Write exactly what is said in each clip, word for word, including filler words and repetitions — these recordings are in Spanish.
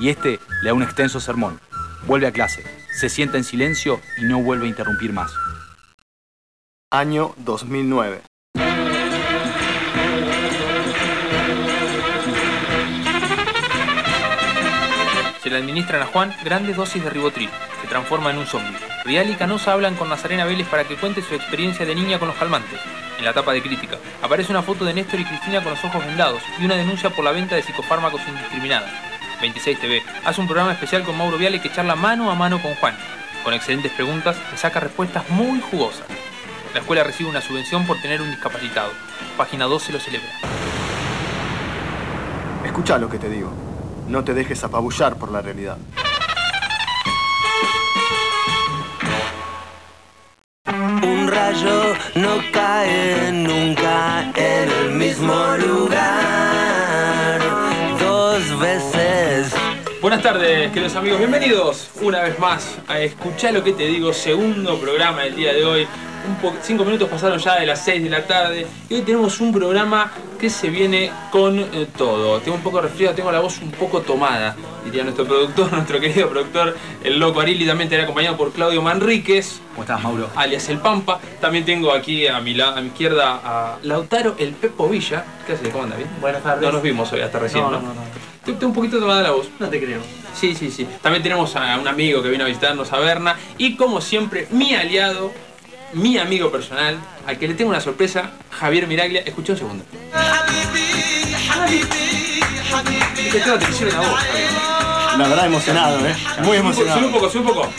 y este le da un extenso sermón. Vuelve a clase, se sienta en silencio y no vuelve a interrumpir más. Año dos mil nueve. Se le administran a Juan grandes dosis de ribotril. Se transforma en un zombie. Rial y Canosa hablan con Nazarena Vélez para que cuente su experiencia de niña con los calmantes. En la tapa de Crítica aparece una foto de Néstor y Cristina con los ojos vendados y una denuncia por la venta de psicofármacos indiscriminada. veintiséis T V hace un programa especial con Mauro Viale que charla mano a mano con Juan. Con excelentes preguntas, le saca respuestas muy jugosas. La escuela recibe una subvención por tener un discapacitado. Página doce lo celebra. Escucha lo que te digo. No te dejes apabullar por la realidad. Un rayo no cae nunca en el mismo lugar. Dos veces. Buenas tardes, queridos amigos. Bienvenidos una vez más a Escuchá lo que te digo, segundo programa del día de hoy. Un po cinco minutos pasaron ya de las seis de la tarde y hoy tenemos un programa que se viene con eh, todo. Tengo un poco de resfriado, tengo la voz un poco tomada, diría nuestro productor, nuestro querido productor, el Loco Arili. También estaré acompañado por Claudio Manríquez. ¿Cómo estás, Mauro? Alias El Pampa. También tengo aquí a mi, a mi izquierda a Lautaro El Pepo Villa. ¿Qué haces? ¿Cómo andas? ¿Bien? Buenas tardes. No nos vimos hoy hasta recién, ¿no? No, no, no. no. Tengo un poquito tomada la voz. No te creo. Sí, sí, sí. También tenemos a un amigo que vino a visitarnos a Berna. Y como siempre, mi aliado, mi amigo personal, al que le tengo una sorpresa, Javier Miraglia. Escucha un segundo. Te tengo atención en la voz, Javier. La verdad, emocionado, ¿eh? Muy emocionado. Sube un poco, sube un poco.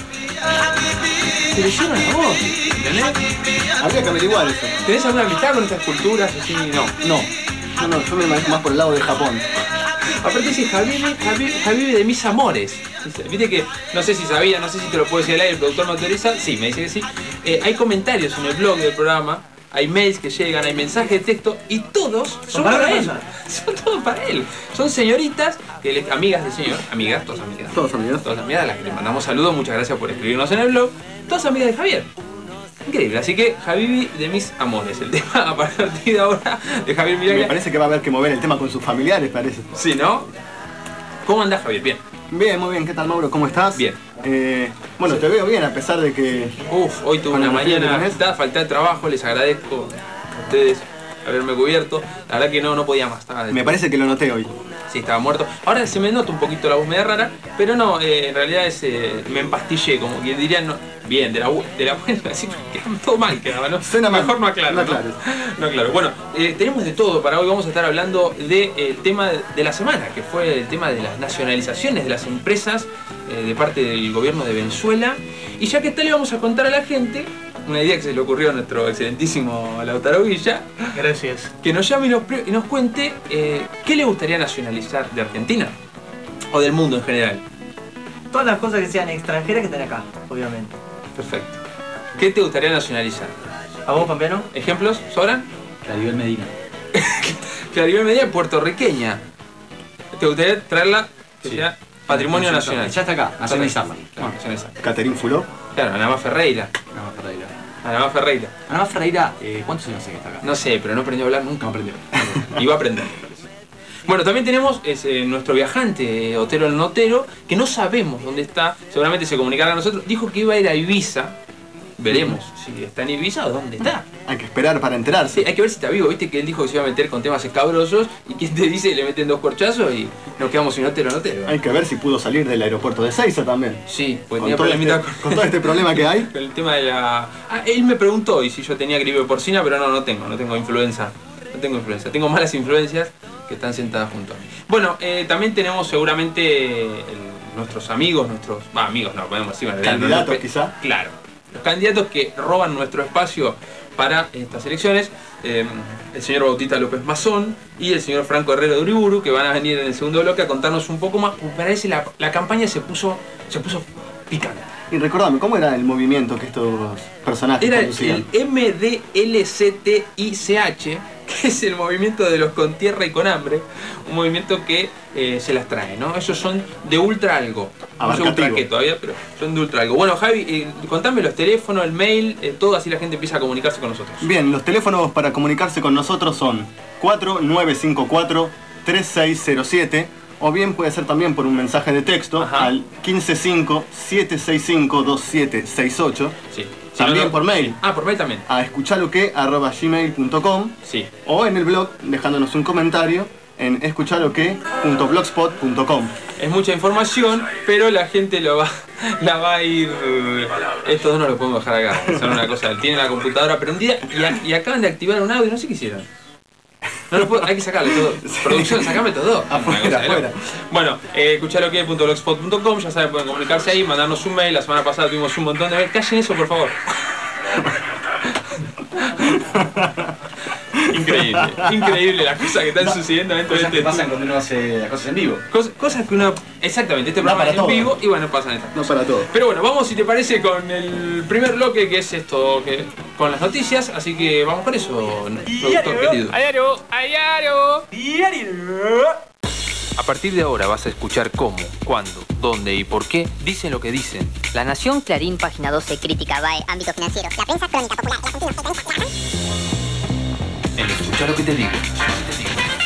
Te leyeron la voz, ¿entendés? Habría que averiguar eso. ¿Tenés alguna amistad con estas culturas? Así, no. No. No, no, yo me manejo más por el lado de Japón. Aparte dice Javier, Javier, Javier de mis amores. Viste que, no sé si sabía, no sé si te lo puedo decir al aire, el productor me autoriza. Sí, me dice que sí. Eh, hay comentarios en el blog del programa, hay mails que llegan, hay mensajes de texto y todos son para, para él. Son todos para él. Son señoritas, que le, amigas del señor, amigas, todas amigas. Todos amigas. Todas amigas, a las que le mandamos saludos, muchas gracias por escribirnos en el blog. Todas amigas de Javier. Increíble, así que Javier de mis amores, el tema a partir de ahora de Javier Miraglia. Me parece que va a haber que mover el tema con sus familiares, parece. Sí, ¿no? ¿Cómo andás, Javier? Bien. Bien, muy bien. ¿Qué tal, Mauro? ¿Cómo estás? Bien. Eh, bueno, sí. Te veo bien a pesar de que... Uf, hoy tuve una mañana agitada, falté al trabajo, les agradezco a ustedes haberme cubierto. La verdad que no, no podía más. Estaba me parece que lo noté hoy. Sí, estaba muerto. Ahora se me nota un poquito la voz media rara, pero no, eh, en realidad es, eh, me empastillé, como que dirían, no, bien, de la, de la buena, así que todo mal quedaba, ¿no? Suena mejor mal. no aclaro, no, ¿no? claro. No, claro. Bueno, eh, tenemos de todo para hoy. Vamos a estar hablando del de, eh, tema de la semana, que fue el tema de las nacionalizaciones de las empresas eh, de parte del gobierno de Venezuela. Y ya que está, le vamos a contar a la gente una idea que se le ocurrió a nuestro excelentísimo Lautaro Villa. Gracias. Que nos llame y nos, y nos cuente eh, qué le gustaría nacionalizar de Argentina o del mundo en general. Todas las cosas que sean extranjeras que están acá, obviamente. Perfecto. ¿Qué te gustaría nacionalizar? ¿A vos, Pampeano? ¿Ejemplos? ¿Sobran? Claribel Medina. Claribel Medina, puertorriqueña. ¿Te gustaría traerla que sí. sea patrimonio sí, nacional? Ya está acá, nacionalizarla. Bueno, nacionalizarla. Caterín Fuló. Claro, Ana Más Ferreira. Ana Más Ferreira. Ana Más Ferreira. Ana Más Ferreira, eh, ¿cuántos años hace que está acá? No sé, pero no aprendió a hablar nunca. No aprendió. Y va a aprender. Bueno, también tenemos ese, nuestro viajante, Otero el Notero, que no sabemos dónde está, seguramente se comunicará a nosotros. Dijo que iba a ir a Ibiza. Veremos si está en Ibiza o dónde está. Hay que esperar para enterarse. Sí, hay que ver si está vivo. Viste que él dijo que se iba a meter con temas escabrosos y quien te dice le meten dos corchazos y nos quedamos sin Otero Notero. Hay que ver si pudo salir del aeropuerto de Ezeiza también. Sí, pues con tenía todo, problemita este, con... con todo este problema que hay. Con el tema de la... Ah, él me preguntó y si yo tenía gripe porcina, pero no, no tengo, no tengo influenza. No tengo influencia, tengo malas influencias que están sentadas junto a mí. Bueno, eh, también tenemos seguramente el, nuestros amigos, nuestros... Va, amigos no, podemos decir... Candidatos no, no, quizá. Claro, los candidatos que roban nuestro espacio para estas elecciones, eh, el señor Bautista López Mazón y el señor Franco Herrero de Uriburu, que van a venir en el segundo bloque a contarnos un poco más, porque parece la, la campaña se puso, se puso picante. Y recordame, ¿cómo era el movimiento que estos personajes Era conducían? el M D L C T I C H, que es el movimiento de los con tierra y con hambre, un movimiento que eh, se las trae, ¿no? Ellos son de ultra algo, no sé ultra qué todavía, pero son de ultra algo. Bueno, Javi, eh, contame los teléfonos, el mail, eh, todo, así la gente empieza a comunicarse con nosotros. Bien, los teléfonos para comunicarse con nosotros son cuatro nueve cinco cuatro tres seis cero siete O bien puede ser también por un mensaje de texto. Ajá. Al quince cinco siete seis cinco dos siete seis ocho. Sí. También no, no, por mail. Sí. Ah, por mail también. A escuchaloque arroba gmail punto com. Sí. O en el blog dejándonos un comentario en escuchaloque punto blogspot punto com. Es mucha información, pero la gente lo va, la va a ir... Estos dos no los podemos dejar acá. Son una cosa. Tienen la computadora prendida y, a, y acaban de activar un audio. No sé qué hicieron. No lo puedo, hay que sacarle todo. Sí. Producción, sacame todo. Afuera, afuera. Bueno, eh, escuchaloque punto blogspot punto com, ya saben, pueden comunicarse ahí, mandarnos un mail. La semana pasada tuvimos un montón de mail. Callen eso, por favor. Increíble, increíble las cosas que están no, sucediendo dentro de este... Cosas que pasan cuando uno hace las cosas en vivo. Cos, cosas que uno... Exactamente, este programa es en vivo y bueno, pasan estas cosas. No para todo. Pero bueno, vamos si te parece con el primer bloque, que es esto, que con las noticias, así que vamos con eso, productor querido. Diario, diario, diario. A partir de ahora vas a escuchar cómo, cuándo, dónde y por qué dicen lo que dicen. La Nación, Clarín, Página doce, Crítica, B A E, Ámbito Financiero, La Prensa, Crónica Popular, La Continua, En escuchar lo que te digo. Lo que te digo.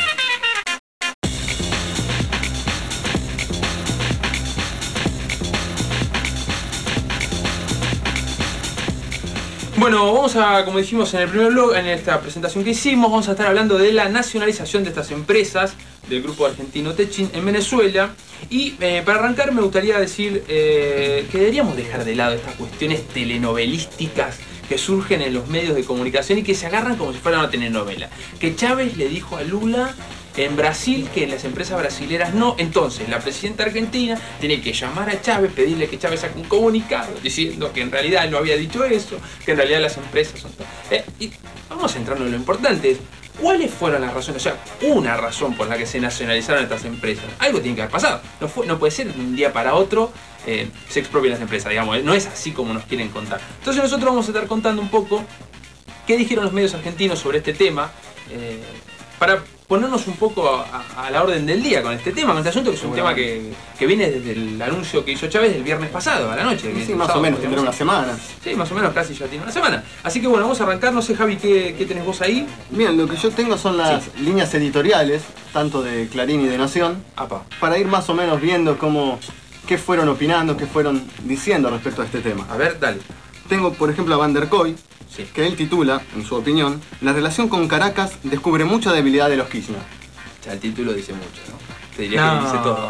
Bueno, vamos a, como dijimos en el primer blog, en esta presentación que hicimos, vamos a estar hablando de la nacionalización de estas empresas del grupo argentino Techin en Venezuela. Y eh, para arrancar me gustaría decir eh, que deberíamos dejar de lado estas cuestiones telenovelísticas que surgen en los medios de comunicación y que se agarran como si fuera una telenovela. Que Chávez le dijo a Lula en Brasil que en las empresas brasileras no. Entonces la presidenta argentina tiene que llamar a Chávez, pedirle que Chávez saque un comunicado diciendo que en realidad él no había dicho eso, que en realidad las empresas son... Eh, y vamos a centrarnos en lo importante. ¿Cuáles fueron las razones? O sea, una razón por la que se nacionalizaron estas empresas. Algo tiene que haber pasado. No, fue, no puede ser de un día para otro eh, se expropian las empresas, digamos. No es así como nos quieren contar. Entonces nosotros vamos a estar contando un poco qué dijeron los medios argentinos sobre este tema, eh, para ponernos un poco a, a, a la orden del día con este tema, con este asunto, que es un tema que, que viene desde el anuncio que hizo Chávez el viernes pasado, a la noche. Sí, sí, más sábado, o menos, tendrá una semana. Sí, más o menos casi ya tiene una semana. Así que bueno, vamos a arrancar. No sé, Javi, ¿qué, qué tenés vos ahí? Bien, lo que yo tengo son las sí. líneas editoriales, tanto de Clarín y de Nación, Apa. para ir más o menos viendo cómo, qué fueron opinando, qué fueron diciendo respecto a este tema. A ver, dale. Tengo, por ejemplo, a Van der Koy, sí. que él titula, en su opinión, la relación con Caracas descubre mucha debilidad de los Kirchner. Ya el título dice mucho, ¿no? Te diría no. que dice todo.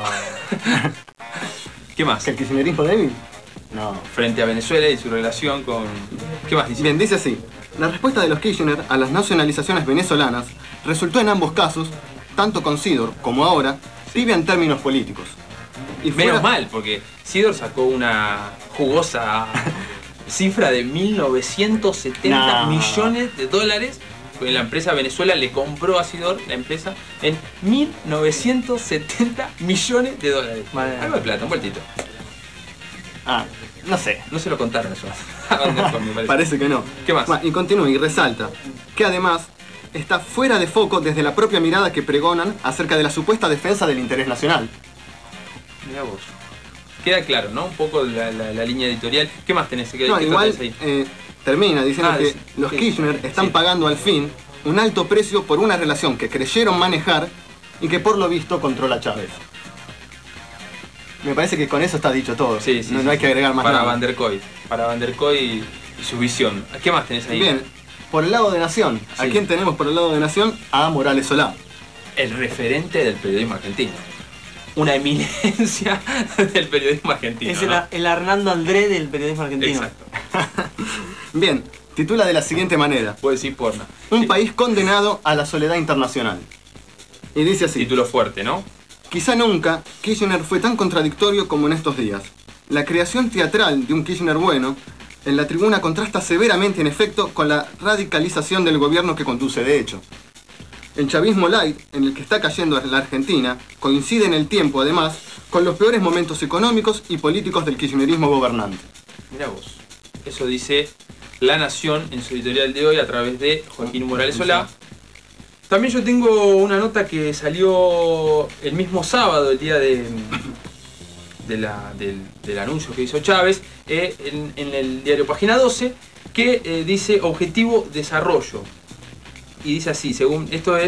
¿Qué más? ¿Que el kirchnerismo débil? No. Frente a Venezuela y su relación con... ¿Qué más dice? Bien, dice así. La respuesta de los Kirchner a las nacionalizaciones venezolanas resultó en ambos casos, tanto con Sidor como ahora, tibia en términos políticos. Y fuera... Menos mal, porque Sidor sacó una jugosa cifra de mil novecientos setenta no. millones de dólares. La empresa Venezuela le compró a Sidor, la empresa, en mil novecientos setenta millones de dólares. Vale. Algo de plata, un vueltito. Ah, no sé. No se lo contaron eso. parece. parece que no. ¿Qué más? Y continúa y resalta que además está fuera de foco desde la propia mirada que pregonan acerca de la supuesta defensa del interés nacional. Mirá vos. Queda claro, ¿no? Un poco la, la, la línea editorial. ¿Qué más tenés? ¿Qué, no, qué igual, eh, termina diciendo ah, que sí, los sí, Kirchner están sí. pagando al fin un alto precio por una relación que creyeron manejar y que por lo visto controla Chávez. Me parece que con eso está dicho todo. Sí, sí, no, sí, no hay que agregar más para nada. Van der Koy, para Van der Koy y, y su visión. ¿Qué más tenés ahí? Bien, por el lado de Nación. Sí. ¿A quién tenemos por el lado de Nación? A Morales Solá. El referente del periodismo argentino. Una eminencia del periodismo argentino. Es el, ¿no? el Hernando André del periodismo argentino. Exacto. Bien, titula de la siguiente manera. Puedo decir porno. Un sí. país condenado a la soledad internacional. Y dice así. Título fuerte, ¿no? Quizá nunca Kirchner fue tan contradictorio como en estos días. La creación teatral de un Kirchner bueno en la tribuna contrasta severamente en efecto con la radicalización del gobierno que conduce de hecho. El chavismo light en el que está cayendo la Argentina coincide en el tiempo, además, con los peores momentos económicos y políticos del kirchnerismo gobernante. Mirá vos, eso dice La Nación en su editorial de hoy a través de Joaquín Morales Solá. También yo tengo una nota que salió el mismo sábado, el día de, de la, del, del anuncio que hizo Chávez, eh, en, en el diario Página doce, que eh, dice Objetivo Desarrollo. Y dice así, según esto es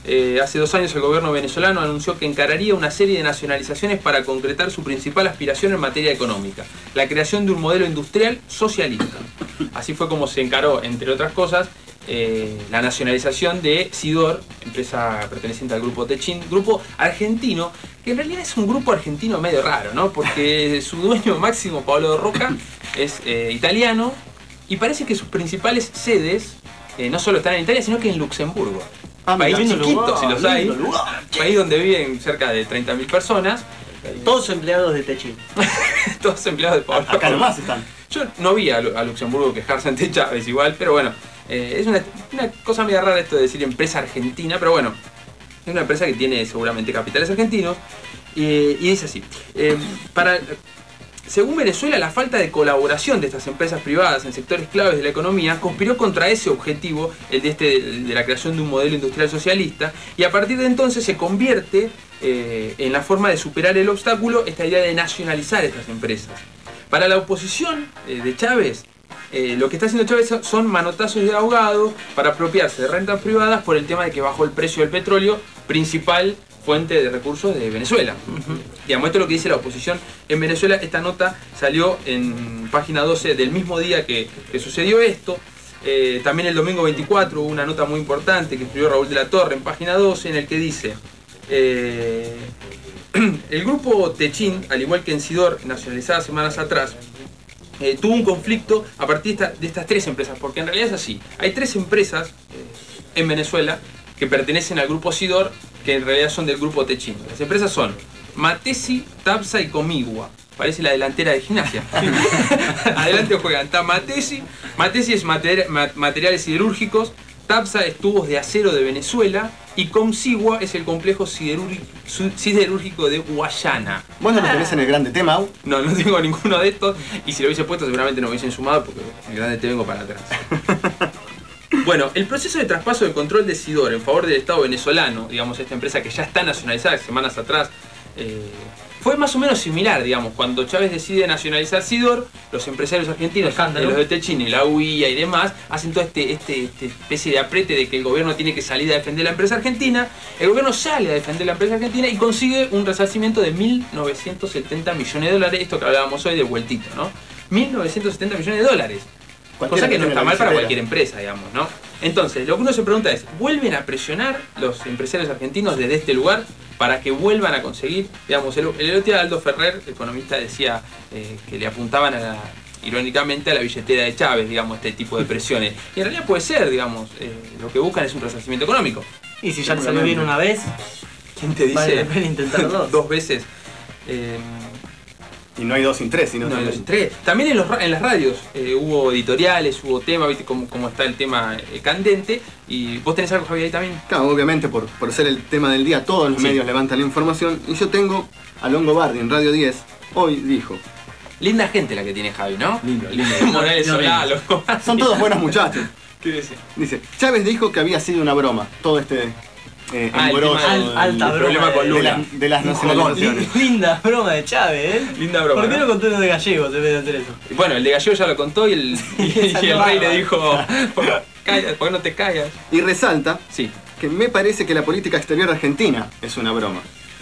eh, hace dos años el gobierno venezolano anunció que encararía una serie de nacionalizaciones para concretar su principal aspiración en materia económica, la creación de un modelo industrial socialista. Así fue como se encaró, entre otras cosas, eh, la nacionalización de Sidor, empresa perteneciente al grupo Techin, grupo argentino, que en realidad es un grupo argentino medio raro, ¿no? Porque su dueño máximo, Pablo Roca, es eh, italiano, y parece que sus principales sedes eh, no solo están en Italia, sino que en Luxemburgo. Ah, País mira, chiquito, lugar, si los hay. lindo lugar. País donde viven cerca de treinta mil personas. Todos empleados de Techin. Todos empleados de Pablo Acá Roca. nomás están. Yo no vi a, Lu- a Luxemburgo quejarse ante Chávez igual, pero bueno, eh, es una, una cosa media rara esto de decir empresa argentina, pero bueno, es una empresa que tiene seguramente capitales argentinos, eh, y es así. Eh, para, según Venezuela, la falta de colaboración de estas empresas privadas en sectores claves de la economía conspiró contra ese objetivo, el de, este, de la creación de un modelo industrial socialista, y a partir de entonces se convierte eh, en la forma de superar el obstáculo esta idea de nacionalizar estas empresas. Para la oposición eh, de Chávez, eh, lo que está haciendo Chávez son manotazos de ahogado para apropiarse de rentas privadas por el tema de que bajó el precio del petróleo, principal fuente de recursos de Venezuela. Uh-huh. Digamos, esto es lo que dice la oposición en Venezuela. Esta nota salió en página doce del mismo día que, que sucedió esto. Eh, también el domingo veinticuatro hubo una nota muy importante que escribió Raúl de la Torre en página doce, en el que dice... Eh, el grupo Techin, al igual que en Sidor, nacionalizada semanas atrás, eh, tuvo un conflicto a partir de, esta, de estas tres empresas, porque en realidad es así. Hay tres empresas eh, en Venezuela que pertenecen al grupo Sidor, que en realidad son del grupo Techin. Las empresas son Matesi, Tapsa y Comigua. Parece la delantera de Gimnasia. Adelante juegan. Está Matesi. Matesi es materi ma materiales siderúrgicos. Tapsa es tubos de acero de Venezuela, y Comsigua es el complejo siderúrgico de Guayana. ¿Vos no lo tenés en el grande tema? No, no tengo ninguno de estos, y si lo hubiese puesto seguramente no me hubiesen sumado porque en el grande te vengo para atrás. Bueno, el proceso de traspaso del control de Sidor en favor del Estado venezolano, digamos esta empresa que ya está nacionalizada semanas atrás, eh, fue más o menos similar, digamos, cuando Chávez decide nacionalizar Sidor, los empresarios argentinos, eh, los de Techin y la U I A y demás, hacen toda este, este, este especie de aprete de que el gobierno tiene que salir a defender la empresa argentina. El gobierno sale a defender la empresa argentina y consigue un resarcimiento de mil novecientos setenta millones de dólares, esto que hablábamos hoy de vueltito, ¿no? mil novecientos setenta millones de dólares. Cosa que no está mal para cualquier empresa, digamos, ¿no? Entonces, lo que uno se pregunta es, ¿vuelven a presionar los empresarios argentinos desde este lugar para que vuelvan a conseguir? Digamos, el, el otro día Aldo Ferrer, economista, decía eh, que le apuntaban a la, irónicamente a la billetera de Chávez, digamos, este tipo de presiones. Y en realidad puede ser, digamos, eh, lo que buscan es un resarcimiento económico. Y si ya te salió bien una vez, ¿quién te dice? Vale la pena intentar dos. Dos veces. Eh, Y no hay dos sin tres, sino no hay dos sin tres. También en, los, en las radios eh, hubo editoriales, hubo temas, viste cómo, cómo está el tema eh, candente. Y vos tenés algo, Javier, ahí también. Claro, obviamente por, por ser el tema del día, todos los Sí. medios levantan la información. Y yo tengo a Longobardi en Radio diez, hoy dijo. Linda gente la que tiene Javi, ¿no? Lindo, lindo. Morales Solá, los Son todos buenos muchachos. ¿Qué dice? Dice, Chávez dijo que había sido una broma, todo este eh, Ah, el embrollo tema del- del- alta del broma problema de- con Lula, de de, la- las un nacionalizaciones. linda broma de Chávez, ¿eh? Linda broma, ¿Por qué ¿no? no contó uno de gallegos en vez de hacer eso? Bueno, el de Gallego ya lo contó y el, y, y el Salió rey le bárbaro. dijo, "Calla, ¿por qué no te callas?" Y resalta Sí, que me parece que la política exterior argentina es una broma.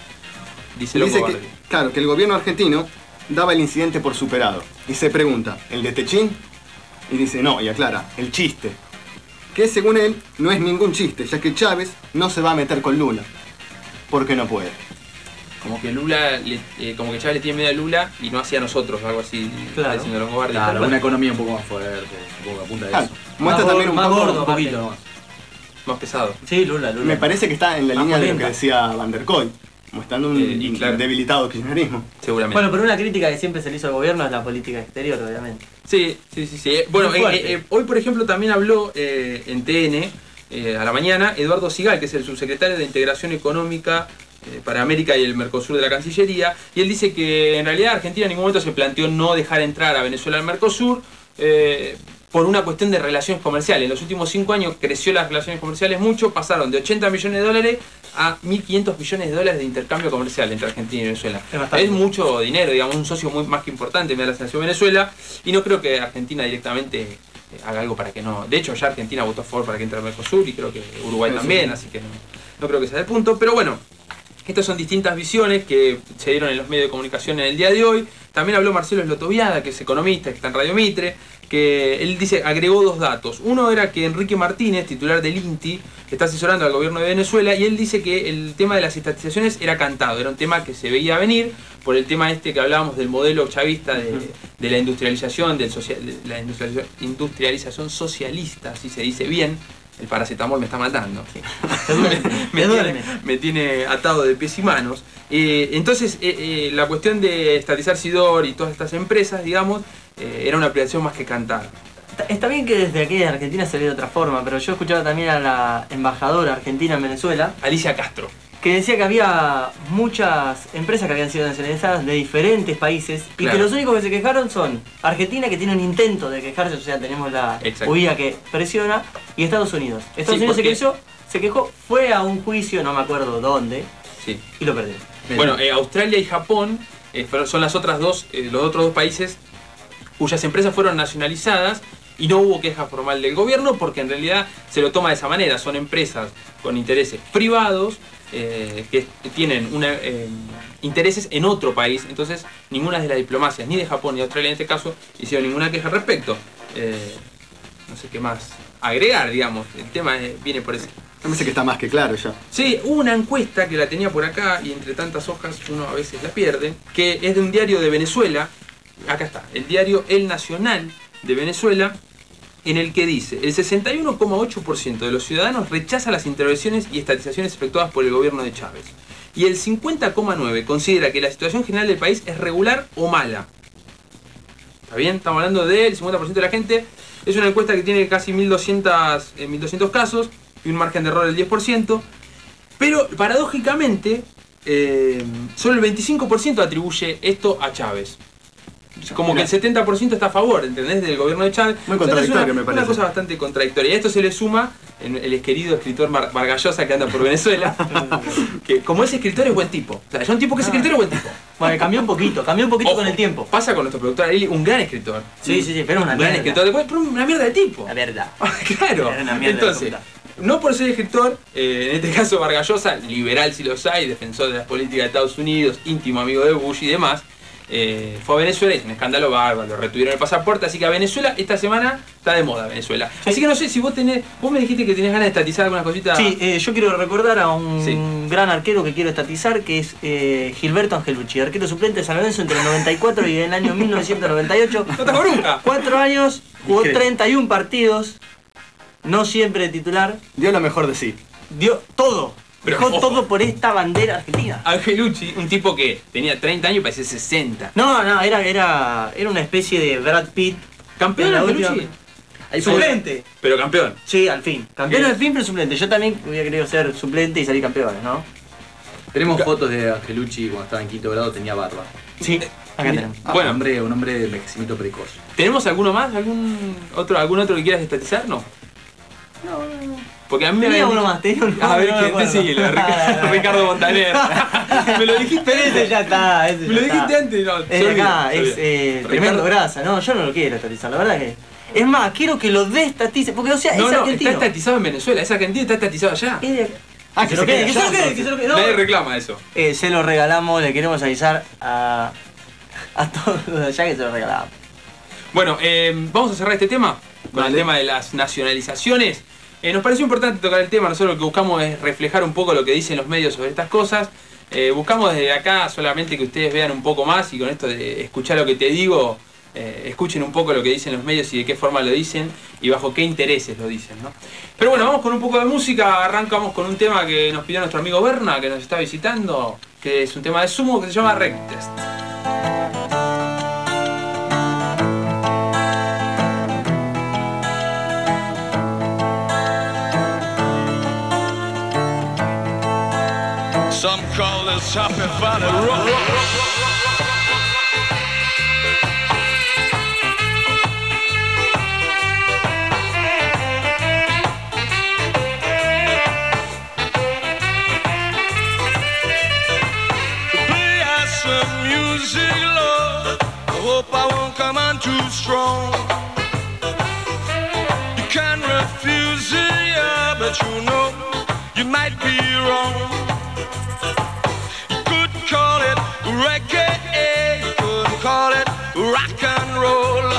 dice Dice Longo que, Bardi. claro, que el gobierno argentino daba el incidente por superado. Y se pregunta, ¿el de Techin? Y dice, no, y aclara, el chiste. Que según él no es ningún chiste, ya que Chávez no se va a meter con Lula. Porque no puede. Como que Lula, le- eh, como que Chávez le tiene miedo a Lula y no hacia nosotros, algo así, Claro. diciendo Longo Bardi. Claro, Bueno, una economía un poco más fuerte, un poco apunta a Claro, eso. muestra Más también un gordo, más poco... gordo. Un poquito más. más pesado. Sí, Lula, Lula. Me parece que está en la Más línea de lo polenta. que decía Van der Koy, mostrando un Eh, y claro. debilitado kirchnerismo. Seguramente. Bueno, pero una crítica que siempre se le hizo al gobierno es la política exterior, obviamente. Sí, sí, sí, sí. Bueno, Muy eh, fuerte. eh, hoy por ejemplo también habló eh, en T N eh, a la mañana Eduardo Sigal, que es el subsecretario de Integración Económica eh, para América y el Mercosur de la Cancillería, y él dice que en realidad Argentina en ningún momento se planteó no dejar entrar a Venezuela al Mercosur eh, por una cuestión de relaciones comerciales. En los últimos cinco años creció las relaciones comerciales mucho, pasaron de ochenta millones de dólares a mil quinientos millones de dólares de intercambio comercial entre Argentina y Venezuela. Es bastante. Es mucho dinero, digamos, un socio muy más que importante, me da la sensación Venezuela, y no creo que Argentina directamente eh, haga algo para que no. De hecho, ya Argentina votó a favor para que entre al Mercosur y creo que Uruguay Sí, también, sí. así que no, no creo que sea el punto, pero bueno, estas son distintas visiones que se dieron en los medios de comunicación en el día de hoy. También habló Marcelo Slotoviada, que es economista, que está en Radio Mitre, que él dice, agregó dos datos. Uno era que Enrique Martínez, titular del INTI, está asesorando al gobierno de Venezuela, y él dice que el tema de las estatizaciones era cantado, era un tema que se veía venir por el tema este que hablábamos del modelo chavista de, de la industrialización, del social, de la industrialización, industrialización socialista, si se dice bien. El paracetamol me está matando. Sí. me, me, tiene, me tiene atado de pies y manos. Eh, entonces, eh, eh, la cuestión de estatizar Sidor y todas estas empresas, digamos, eh, era una aplicación más que cantar. Está, está bien que desde aquí en Argentina se ve de otra forma, pero yo escuchaba también a la embajadora argentina en Venezuela, Alicia Castro, que decía que había muchas empresas que habían sido nacionalizadas de diferentes países, y claro, que los únicos que se quejaron son Argentina, que tiene un intento de quejarse, o sea, tenemos la U I A que presiona, y Estados Unidos. Estados sí, Unidos se quejó, se quejó, fue a un juicio, no me acuerdo dónde, sí, y lo perdió. Bueno, eh, Australia y Japón eh, son las otras dos, eh, los otros dos países cuyas empresas fueron nacionalizadas y no hubo queja formal del gobierno, porque en realidad se lo toma de esa manera. Son empresas con intereses privados eh, que tienen una, eh, intereses en otro país. Entonces ninguna de las diplomacias, ni de Japón ni de Australia en este caso, hicieron ninguna queja al respecto. Eh, no sé qué más agregar, digamos. El tema eh, viene por ese. Me parece que está más que claro ya. Sí, hubo una encuesta que la tenía por acá y entre tantas hojas uno a veces la pierde, que es de un diario de Venezuela. Acá está, el diario El Nacional de Venezuela, en el que dice, el sesenta y uno coma ocho por ciento de los ciudadanos rechaza las intervenciones y estatizaciones efectuadas por el gobierno de Chávez. Y el cincuenta coma nueve por ciento considera que la situación general del país es regular o mala. ¿Está bien? Estamos hablando del cincuenta por ciento de la gente. Es una encuesta que tiene casi mil doscientos, eh, mil doscientos casos y un margen de error del diez por ciento. Pero, paradójicamente, eh, solo el veinticinco por ciento atribuye esto a Chávez. Como que el setenta por ciento está a favor, ¿entendés? Del gobierno de Chávez. Muy contradictorio, o sea, una, me parece. Una cosa bastante contradictoria. Y a esto se le suma el querido escritor Mar Vargas Llosa, que anda por Venezuela, que como es escritor es buen tipo. O sea, es un tipo que es escritor es buen tipo. Bueno, cambió un poquito, cambió un poquito Ojo, con el tiempo. Pasa con nuestro productor Areli, un gran escritor. Sí, sí, sí, pero una un gran mierda. escritor, después, pero una mierda de tipo. La verdad. Claro. Una mierda. Entonces, no por ser escritor, eh, en este caso Vargas Llosa, liberal si los hay, defensor de las políticas de Estados Unidos, íntimo amigo de Bush y demás, eh, fue a Venezuela y es un escándalo bárbaro, lo retuvieron el pasaporte, así que a Venezuela esta semana está de moda Venezuela. Sí. Así que no sé si vos tenés, vos me dijiste que tenés ganas de estatizar algunas cositas. Sí, eh, yo quiero recordar a un sí. gran arquero que quiero estatizar, que es eh, Gilberto Angelucci, arquero suplente de San Lorenzo entre el noventa y cuatro y el año mil novecientos noventa y ocho. ¡No te hago nunca! Cuatro años, jugó treinta y uno partidos, no siempre de titular. Dio lo mejor de sí. Dio todo. Pero, Dejó ojo, todo por esta bandera argentina. Angelucci, un tipo que tenía treinta años y parecía sesenta. No, no, era, era, era una especie de Brad Pitt. ¿Campeón Angelucci? Última... Suplente. Pero campeón. Sí, al fin. Campeón al fin, pero suplente. Yo también hubiera querido ser suplente y salir campeón, ¿no? Tenemos fotos de Angelucci cuando estaba en quinto grado, tenía barba. Sí, acá tenemos. Ah, bueno, un hombre, un hombre de envejecimiento precoz. ¿Tenemos alguno más? ¿Algún otro, algún otro que quieras estatizar? No. No, no, no. Porque a mí tenía me uno más, tenía uno A ver, no ¿quién te sigue? Ricardo Montaner. Me lo dijiste pero ese ya está, ese Me ya lo dijiste está. antes, no. Es de acá, es eh, tremendo grasa. No, yo no lo quiero estatizar, la verdad que... Es más, quiero que lo destatice, porque o sea, no, es no, argentino. está estatizado en Venezuela, es argentino, está estatizado allá. Es de... Ah, que se lo quede, que se lo quede, que se lo quede. No. Nadie reclama eso. Eh, se lo regalamos, le queremos avisar a, a todos los de allá que se lo regalamos. Bueno, eh, vamos a cerrar este tema con vale. el tema de las nacionalizaciones. Eh, nos pareció importante tocar el tema, nosotros lo que buscamos es reflejar un poco lo que dicen los medios sobre estas cosas. Eh, buscamos desde acá solamente que ustedes vean un poco más y con esto de escuchar lo que te digo, eh, escuchen un poco lo que dicen los medios y de qué forma lo dicen y bajo qué intereses lo dicen, ¿no? Pero bueno, vamos con un poco de música, arrancamos con un tema que nos pidió nuestro amigo Berna, que nos está visitando, que es un tema de Sumo que se llama Rec Test. Some call this Happy Valley Rock. Play us some music, Lord. I hope I won't come on too strong. You can refuse it, yeah, but you know you might be wrong. rock and roll.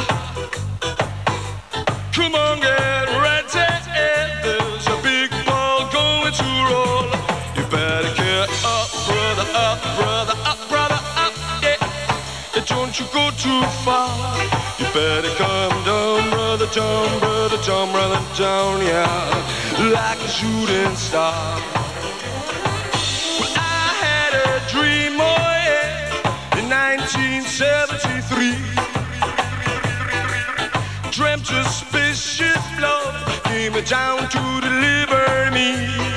Come on, get ready, there's a big ball going to roll. You better get up, brother, up, brother, up, brother, up, yeah. Don't you go too far. You better come down, brother, down, brother, down, brother, down, yeah. Like a shooting star. I had a dream, oh yeah, in nineteen seventy-three. Dreamt a spaceship love came down to deliver me.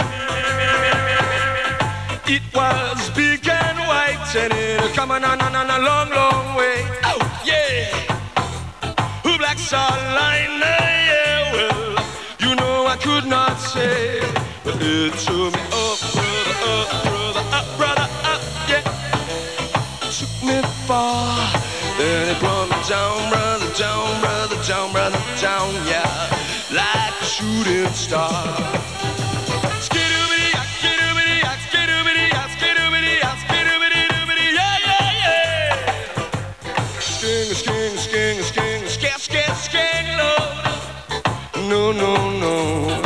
It was big and white and it coming on, on, on a long, long way. Oh yeah, Black Star Line, yeah. Well, you know I could not say, but it took me up, brother, up, brother, up, brother, up, yeah. Took me far, then it brought me down, brother, down, brother, down, brother, down, yeah, like a shooting star. No, no, no.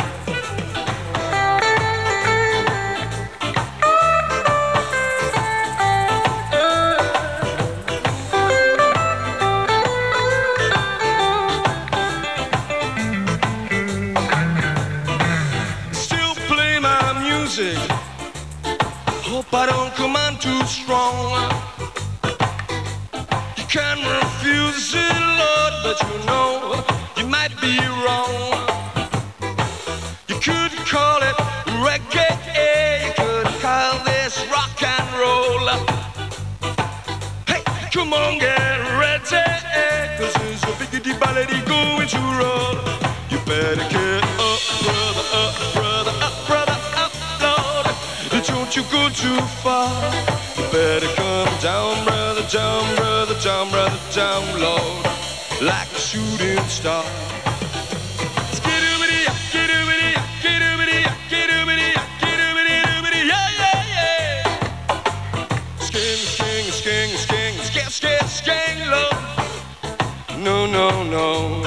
Still play my music. Hope I don't come on too strong. You can't refuse it, Lord, but you know you might be wrong. You could call it reggae, you could call this rock and roll. Hey, come on, get ready, cause there's a biggity ballady going to roll. You better get up, brother, up, brother, up, brother, up, Lord. Don't you go too far. You better come down, brother, down, brother, down, brother, down, Lord, like a shooting star. No, no, no.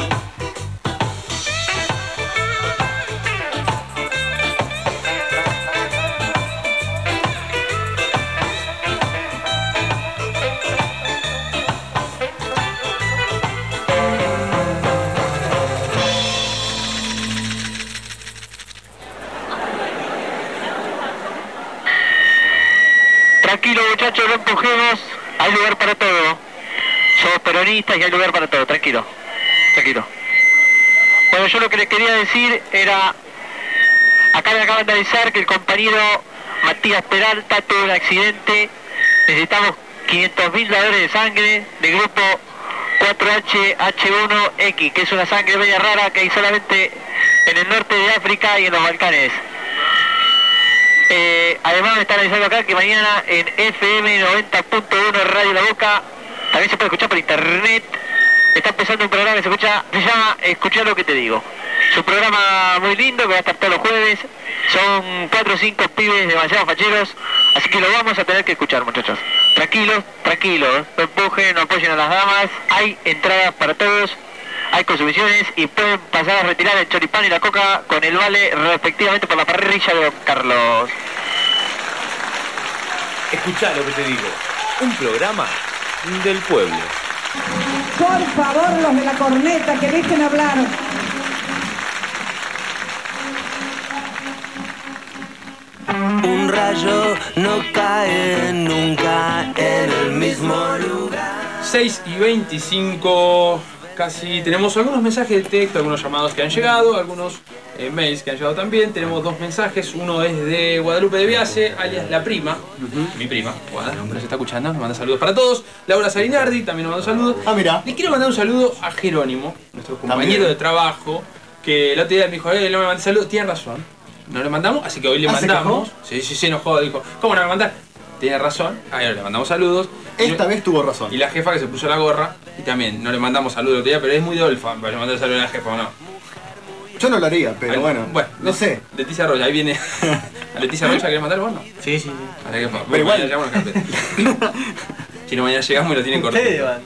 Tranquilo, muchachos, no empujemos, hay lugar para todo. Somos peronistas y hay lugar para todo, tranquilo, tranquilo. Bueno, yo lo que les quería decir era, acá me acaban de avisar que el compañero Matías Peralta tuvo un accidente, necesitamos quinientos mil dadores de sangre del grupo cuatro H H uno X, que es una sangre media rara que hay solamente en el norte de África y en los Balcanes. Eh, además me están avisando acá que mañana en F M noventa punto uno Radio La Boca también se puede escuchar por internet. Está empezando un programa que se escucha, se llama Escuchar lo que te digo. Es un programa muy lindo que va a estar todos los jueves. Son cuatro o cinco pibes demasiado facheros, así que lo vamos a tener que escuchar, muchachos. Tranquilos, tranquilos, no empujen, no apoyen a las damas. Hay entradas para todos, hay consumiciones y pueden pasar a retirar el choripán y la coca con el vale respectivamente por la parrilla de Don Carlos. Escuchá lo que te digo. Un programa del pueblo. Por favor, los de la corneta, que dejen hablar. Un rayo no cae nunca en el mismo lugar. seis y veinticinco, casi. Tenemos algunos mensajes de texto, algunos llamados que han llegado, algunos eh, mails que han llegado también. Tenemos dos mensajes, uno es de Guadalupe de Biase, alias La Prima, uh-huh. Mi prima, Guada, nos está escuchando, nos manda saludos para todos. Laura Salinardi también nos manda un saludo. Ah, mira. Le quiero mandar un saludo a Jerónimo, nuestro compañero ¿También? de trabajo, que el otro día me dijo, eh, no me mandé saludos, tiene razón. No le mandamos, así que hoy le ¿Ah, mandamos. Sí, sí, se enojó, dijo, ¿cómo no me mandar? Tiene razón, ahí le mandamos saludos. Esta y, vez tuvo razón. Y la jefa que se puso la gorra, y también no le mandamos saludos el otro día, pero es muy de olfa para mandar saludos a la jefa, ¿o no? Yo no lo haría, pero ahí, bueno, bueno, no sé. Leticia Rocha, ahí viene. ¿A Leticia Rocha querés mandar vos, no? Sí, sí, sí. A la jefa. Pero bueno, igual. Mañana llegamos a si no, mañana llegamos y lo tienen cortado. Ustedes van.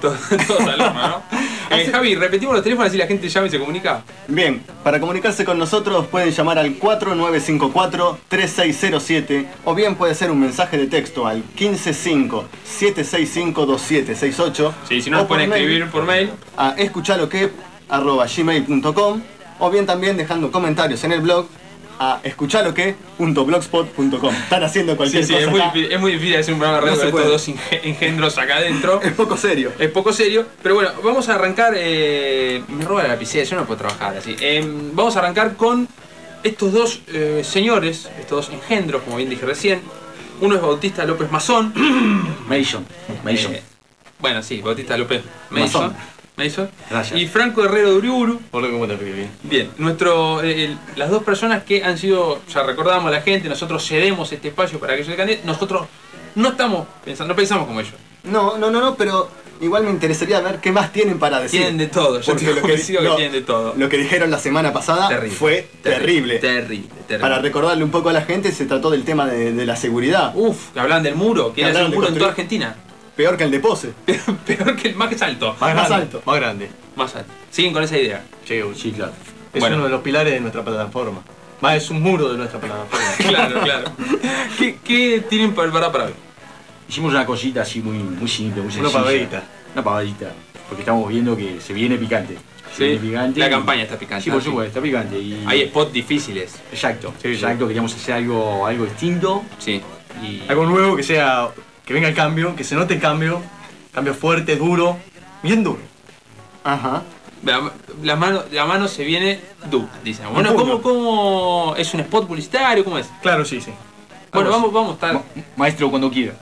Todos, todos al horno, ¿no? Eh, Javi, repetimos los teléfonos así la gente llama y se comunica. Bien, para comunicarse con nosotros pueden llamar al cuatro nueve cinco cuatro, tres seis cero siete o bien puede ser un mensaje de texto al quince cinco, siete seis cinco, dos siete seis ocho. Sí, si no nos pueden escribir por mail a escuchaloque arroba gmail punto com o bien también dejando comentarios en el blog a escuchaloque punto blogspot punto com. Están haciendo cualquier sí, sí, cosa es muy, acá. difícil, es muy difícil hacer un programa de radio No con se estos dos inge- engendros acá adentro. Es poco serio. Es poco serio, pero bueno, vamos a arrancar. Eh, me roba la lapicera, yo no puedo trabajar así. Eh, vamos a arrancar con estos dos eh, señores, estos dos engendros, como bien dije recién. Uno es Bautista López Mason. Mason. Mason. Eh, bueno, sí, Bautista López Mason. Mason. Mason. Gracias. Y Franco Herrero de Uriburu. Por lo que cuenta bien. Bien, nuestro, eh, el- las dos personas que han sido, ya recordamos a la gente, nosotros cedemos este espacio para que ellos se candideten. Nosotros no estamos pensando, no pensamos como ellos. No, no, no, no, pero igual me interesaría ver qué más tienen para decir. Tienen de todo, yo Porque estoy lo que, convencido que no, tienen de todo. lo que dijeron la semana pasada Terrible, fue terrible. Terrible, terrible. Para recordarle un poco a la gente, se trató del tema de, de la seguridad. Uf, que hablaban del muro, que era hablaron un de muro en toda construir- Argentina. Peor que el de Pose. Peor que el más alto. Más, Más grande, alto. Más grande. Más alto. Siguen con esa idea. Sí, Sí, claro. es Bueno. uno de los pilares de nuestra plataforma. Más es un muro de nuestra plataforma. Claro, claro. ¿Qué, qué tienen para para para hoy? Hicimos una cosita así muy, muy simple, muy Una sencilla. pavadita. Una pavadita. Porque estamos viendo que se viene picante. Se Sí, viene picante. la y- campaña está picante. Sí, por Ah, supuesto, está picante. Y... Hay spots difíciles. Exacto, Sí, sí. exacto. Queríamos hacer algo, algo distinto. Sí. Y... Algo nuevo que sea. Que venga el cambio, que se note el cambio. Cambio fuerte, duro. Bien duro. Ajá. La, la mano, la mano se viene du, dicen. Bueno, ¿cómo, ¿cómo es un spot publicitario? ¿Cómo es? Claro, sí, sí. Bueno, Algo vamos, vamos a estar. Ma- Maestro, cuando quiera.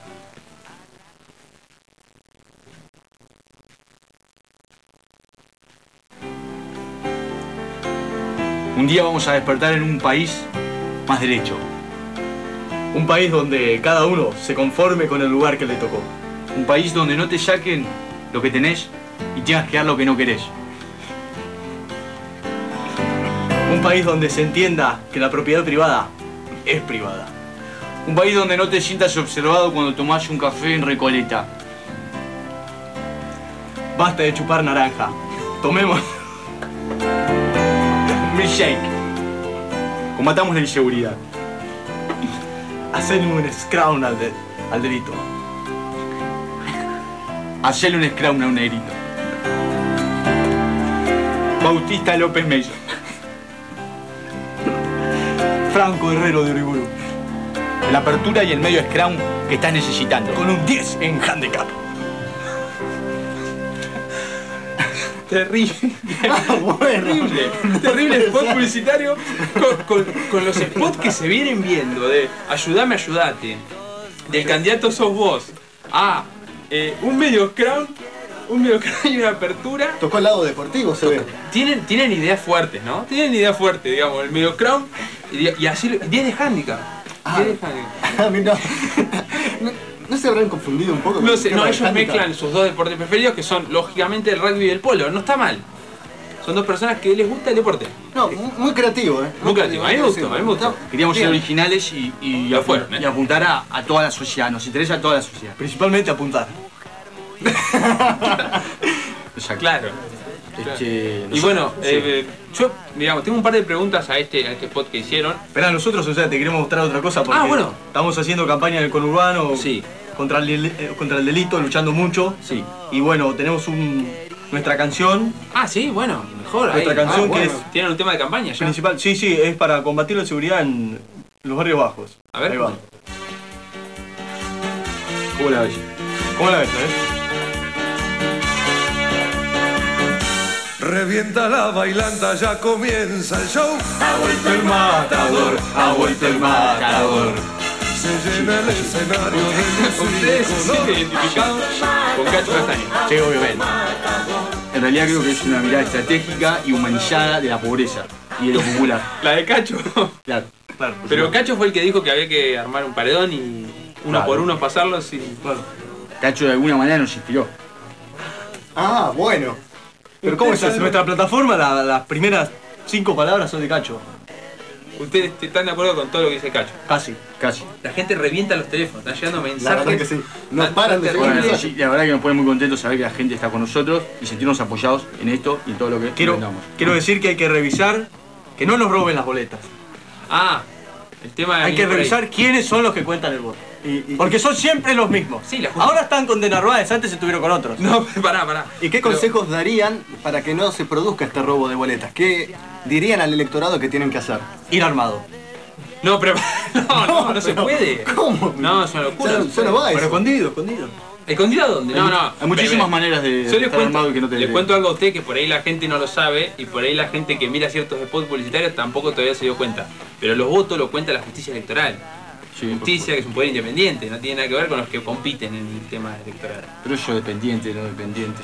Un día vamos a despertar en un país más derecho. Un país donde cada uno se conforme con el lugar que le tocó. Un país donde no te saquen lo que tenés y tengas que dar lo que no querés. Un país donde se entienda que la propiedad privada es privada. Un país donde no te sientas observado cuando tomás un café en Recoleta. Basta de chupar naranja. Tomemos. Milkshake. Combatamos la inseguridad. Hacer un scrown al, de- al delito. Hacerle un scrum a un negrito. Bautista López Mason. Franco Herrero de Uriburu. La apertura y el medio scrum que estás necesitando. Con un diez en handicap. Terrible. Ah, bueno. Terrible. Terrible spot publicitario con, con- con los spots que se vienen viendo de ayudame, ayudate. Del candidato sos vos. A eh, un medio crown, un medio crown y una apertura. Tocó el lado deportivo, se ve. Tienen, tienen ideas fuertes, ¿no? Tienen ideas fuertes, digamos, el medio crown y, y así lo- diez de handicap. Ah. diez de handicap. A mí no. no. ¿No se habrán confundido un poco? con No el sé, tema no, del ellos handicap? mezclan sus dos deportes preferidos que son lógicamente el rugby y el polo. No está mal. Son dos personas que les gusta el deporte. No, muy, muy creativo, ¿eh? Muy creativo. A mí me gustó, a mí me gustó. Queríamos ser Bien. originales y, y, Lo fueron, ¿eh? y apuntar a, a toda la sociedad. Nos interesa a toda la sociedad. Principalmente apuntar. Exacto. Claro. Este, Y bueno, sí. eh, yo, digamos, tengo un par de preguntas a este, a este spot que hicieron. Pero nosotros, o sea, te queremos mostrar otra cosa porque Ah, bueno. estamos haciendo campaña en el conurbano Sí. contra, el, del- eh, contra el delito, luchando mucho. Sí. Y bueno, tenemos un, nuestra canción Ah, sí, bueno, mejor. Nuestra ahí. canción Ah, que bueno. es- Tienen un tema de campaña ya. principal. Sí, sí, es para combatir la inseguridad en los barrios bajos. A ver. Ahí va. ¿Cómo la ves? ¿Cómo la ves, eh? Revienta la bailanta, ya comienza el show. Ha vuelto el matador, ha vuelto el matador. Se llena el escenario de ¿Ustedes se luz y sienten color. identificados con Cacho Castaño? Sí, obviamente. En realidad creo que es una mirada estratégica y humanizada de la pobreza y de lo popular. La de Cacho. Claro. Claro. Pero Cacho fue el que dijo que había que armar un paredón y uno Claro. por uno pasarlos y... Bueno. Cacho de alguna manera nos inspiró. Ah, bueno. Pero ¿cómo es eso? Nuestra plataforma, la- las primeras cinco palabras son de Cacho. Ustedes están de acuerdo con todo lo que dice Cacho. Casi. Casi. La gente revienta los teléfonos, están llegando mensajes. La verdad que sí. No tan- paran tan de llegar terribles. Bueno, sí, la verdad que nos pone muy contentos saber que la gente está con nosotros y sentirnos apoyados en esto y en todo lo que Quiero, brindamos. quiero decir que hay que revisar que no nos roben las boletas. Ah, el tema Hay que viene por ahí. revisar quiénes son los que cuentan el voto. Y, y- Porque son siempre los mismos. Sí, la justicia- Ahora están con De Narváez, antes estuvieron con otros. No, pará, pará. ¿Y qué consejos darían para que no se produzca este robo de boletas? ¿Qué dirían al electorado que tienen que hacer? Ir armado. No, pero. No, no, no, se pero, puede. ¿cómo? No, es una locura. Solo- solo va Pero eso. escondido, escondido. ¿Escondido a dónde? No, no. Hay muchísimas Pero, maneras de Yo le estar cuento, armado y que no te le den. cuento algo a usted que por ahí la gente no lo sabe y por ahí la gente que mira ciertos spots publicitarios tampoco todavía se dio cuenta. Pero los votos lo cuenta la justicia electoral. Sí, por Justicia, que es un poder independiente, no tiene nada que ver con los que compiten en el tema electoral. Pero yo dependiente, no dependiente.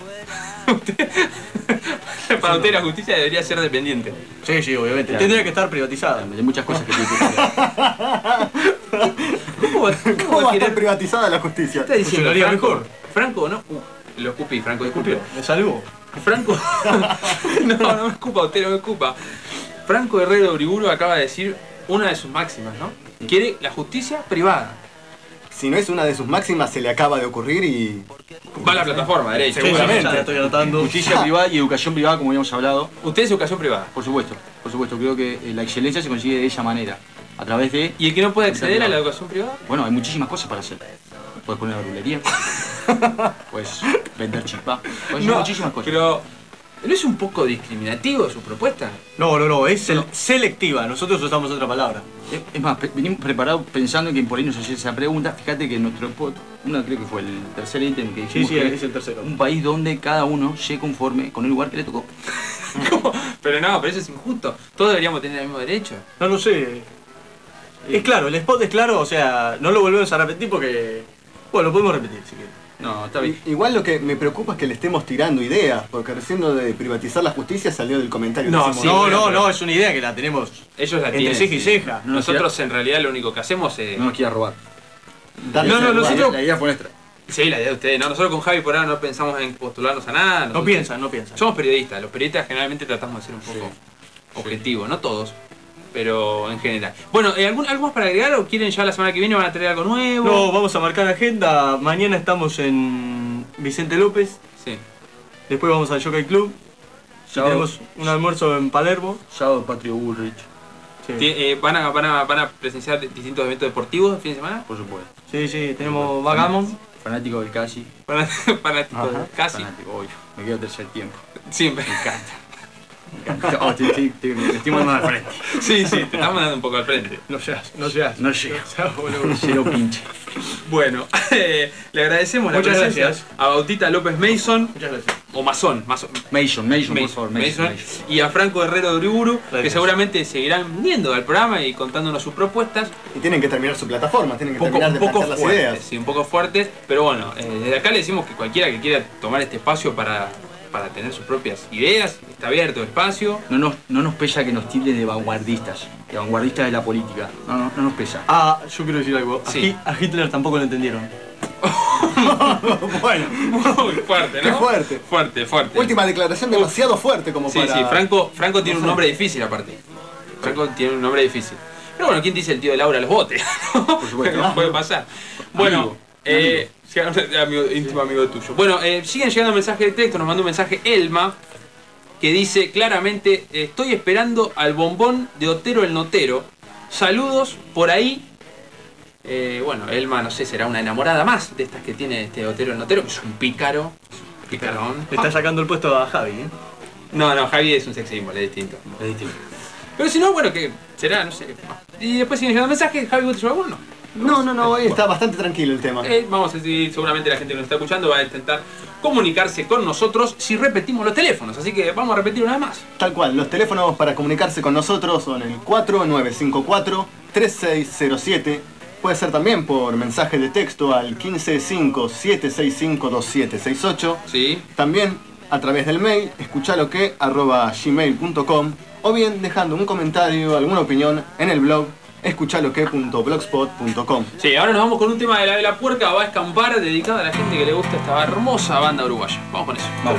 Yo. Para usted la justicia debería ser dependiente. Sí, sí, obviamente. Claro. Tendría que estar privatizada. Hay muchas cosas que tiene que cambiar. ¿Cómo va, cómo ¿Cómo va va a a estar querer? privatizada la justicia? ¿Qué está diciendo? Funcionaría Franco, mejor. Franco, ¿no? Uh, lo escupí, Franco, disculpe. Me salvó. Franco. No, no me escupa, usted no me escupa. Franco Herrero Uriburu acaba de decir una de sus máximas, ¿no? Quiere la justicia privada. Si no es una de sus máximas, se le acaba de ocurrir y... Va a la plataforma, derecho. Seguramente. Ya la estoy anotando. Justicia privada y educación privada, como habíamos hablado. Usted es educación privada. Por supuesto, por supuesto. Creo que eh, la excelencia se consigue de esa manera. A través de... ¿Y el que no puede acceder a la educación privada? Bueno, hay muchísimas cosas para hacer. Puedes poner verdulería. Puedes vender chipá. Puedes hacer muchísimas cosas. Pero, ¿no es un poco discriminativo su propuesta? No, no, no, es sel- selectiva. Nosotros usamos otra palabra. Es- Es más, pe- venimos preparados pensando que por ahí nos hacía esa pregunta. Fíjate que nuestro spot, uno creo que fue el tercer ítem que dijimos sí, que es el tercero. un país donde cada uno se conforme con el lugar que le tocó. ¿Cómo? Pero no, pero eso es injusto. Todos deberíamos tener el mismo derecho. No lo sé. Es claro, el spot es claro, o sea, no lo volvemos a repetir porque... Bueno, lo podemos repetir si quieren. No, está bien. I- Igual lo que me preocupa es que le estemos tirando ideas, porque recién lo de privatizar la justicia salió del comentario que No, hicimos. sí, no, bueno, no, pero- no, es una idea que la tenemos Ellos la entre tienen. ceja y sí. ceja. No, Nosotros en realidad lo único que hacemos es... No nos quiera robar. Darle No, no, ese lugar. nosotros- La idea fue nuestra. Sí, la idea de ustedes. No, nosotros con Javi por ahora no pensamos en postularnos a nada. No nosotros- piensan, no piensan. Somos periodistas. Los periodistas generalmente tratamos de ser un poco objetivos. No todos, pero en general. Bueno, ¿eh, ¿algún, ¿algo más para agregar o quieren ya la semana que viene van a traer algo nuevo? No, vamos a marcar agenda. Mañana estamos en Vicente López. Sí. Después vamos al Jockey Club. Y Sábado. tenemos un almuerzo en Palermo. Sábado Patrio Bullrich, Sí, Ti- eh, ¿van, a, van, a, ¿Van a presenciar distintos eventos deportivos el fin de semana? por supuesto. sí, sí, tenemos backgammon. Fanático del casi. Para, para tipo, casi. Fanático, obvio. Me quedo tercer tiempo. Siempre. Me encanta. Me encanta. Oh, te, te, te, me estoy mandando al frente. Sí, sí, te estamos dando un poco al frente. No seas, no seas. No llega. Cero pinche. Bueno, eh, le agradecemos la Muchas presencia gracias. a Bautista López Mason, Muchas gracias. o Masón, Masón, Mason, Mason, por Mason, favor. Mason, Mason, Mason. y a Franco Herrero de Uriburu, que Gracias. seguramente seguirán viniendo al programa y contándonos sus propuestas. Y tienen que terminar su plataforma, tienen que Un poco, terminar un de poco plantear las fuertes, ideas. sí, un poco fuertes, pero bueno, eh, desde acá le decimos que cualquiera que quiera tomar este espacio para, para tener sus propias ideas, está abierto el espacio. No nos, no nos pesa que nos tilden de vanguardistas, de vanguardistas de la política. No, no, no nos pesa. Ah, yo quiero decir algo. A, Sí. Hi- a Hitler tampoco lo entendieron. Bueno, Muy fuerte, qué ¿no? fuerte. Fuerte, fuerte. Última declaración demasiado fuerte como Sí, para... sí, Franco, Franco tiene un nombre difícil aparte. Franco tiene un nombre difícil. Pero bueno, ¿quién dice el tío de Laura los botes? Por supuesto. Puede pasar. Bueno, Amigo, eh, sí, amigo, íntimo amigo tuyo. Bueno, eh, siguen llegando mensajes de texto, nos mandó un mensaje Elma que dice claramente, estoy esperando al bombón de Otero el Notero. Saludos por ahí. Eh, bueno, Elma, no sé, será una enamorada más de estas que tiene este Otero el Notero, que es un pícaro. Picarón. Le está sacando el puesto a Javi, ¿eh? No, no, Javi es un sex symbol, es distinto. Es distinto. Pero si no, bueno, que será, no sé. Y después siguen llegando mensajes, Javi, ¿vos te llevas uno? No, no, no, hoy está bastante tranquilo el tema. Eh, vamos a decir, seguramente la gente que nos está escuchando va a intentar comunicarse con nosotros si repetimos los teléfonos. Así que vamos a repetir una vez más. Tal cual, los teléfonos para comunicarse con nosotros son el cuatro nueve cinco cuatro, tres seis cero siete. Puede ser también por mensaje de texto al quince cinco siete seis cinco dos siete seis ocho. Sí. También a través del mail, escuchaloque arroba gmail punto com, o bien dejando un comentario, alguna opinión en el blog escuchaloque punto blogspot punto com. Sí, ahora nos vamos con un tema de la de la puerca, va a escampar, dedicado a la gente que le gusta esta hermosa banda uruguaya. Vamos con eso. Vamos.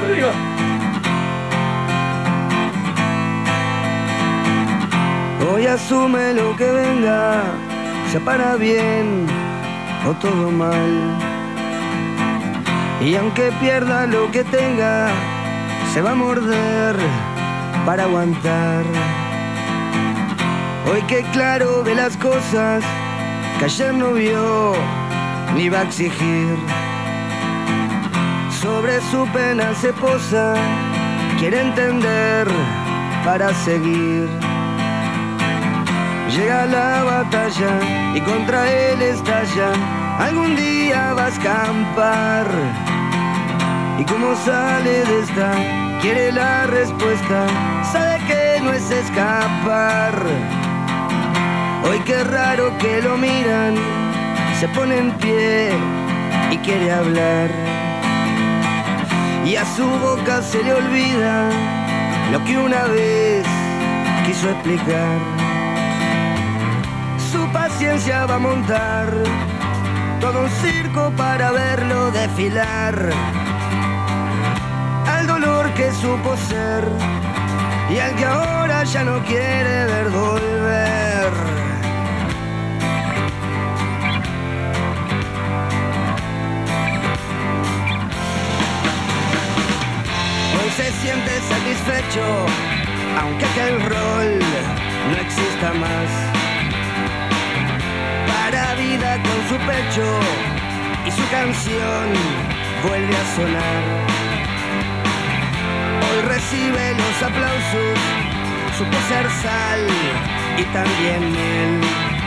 Hoy asume lo que venga, sea para bien o todo mal. Y aunque pierda lo que tenga, se va a morder para aguantar. Hoy que claro ve las cosas que ayer no vio ni va a exigir. Sobre su pena se posa, quiere entender para seguir. Llega la batalla y contra él estalla. Algún día va a escampar. Y como sale de esta, quiere la respuesta. Sabe que no es escapar. Hoy qué raro que lo miran, se pone en pie y quiere hablar. Y a su boca se le olvida lo que una vez quiso explicar. Su paciencia va a montar todo un circo para verlo desfilar. Al dolor que supo ser y al que ahora ya no quiere ver volver. Hoy se siente satisfecho, aunque aquel rol no exista más. Para vida con su pecho y su canción vuelve a sonar. Hoy recibe los aplausos, supo ser sal y también miel.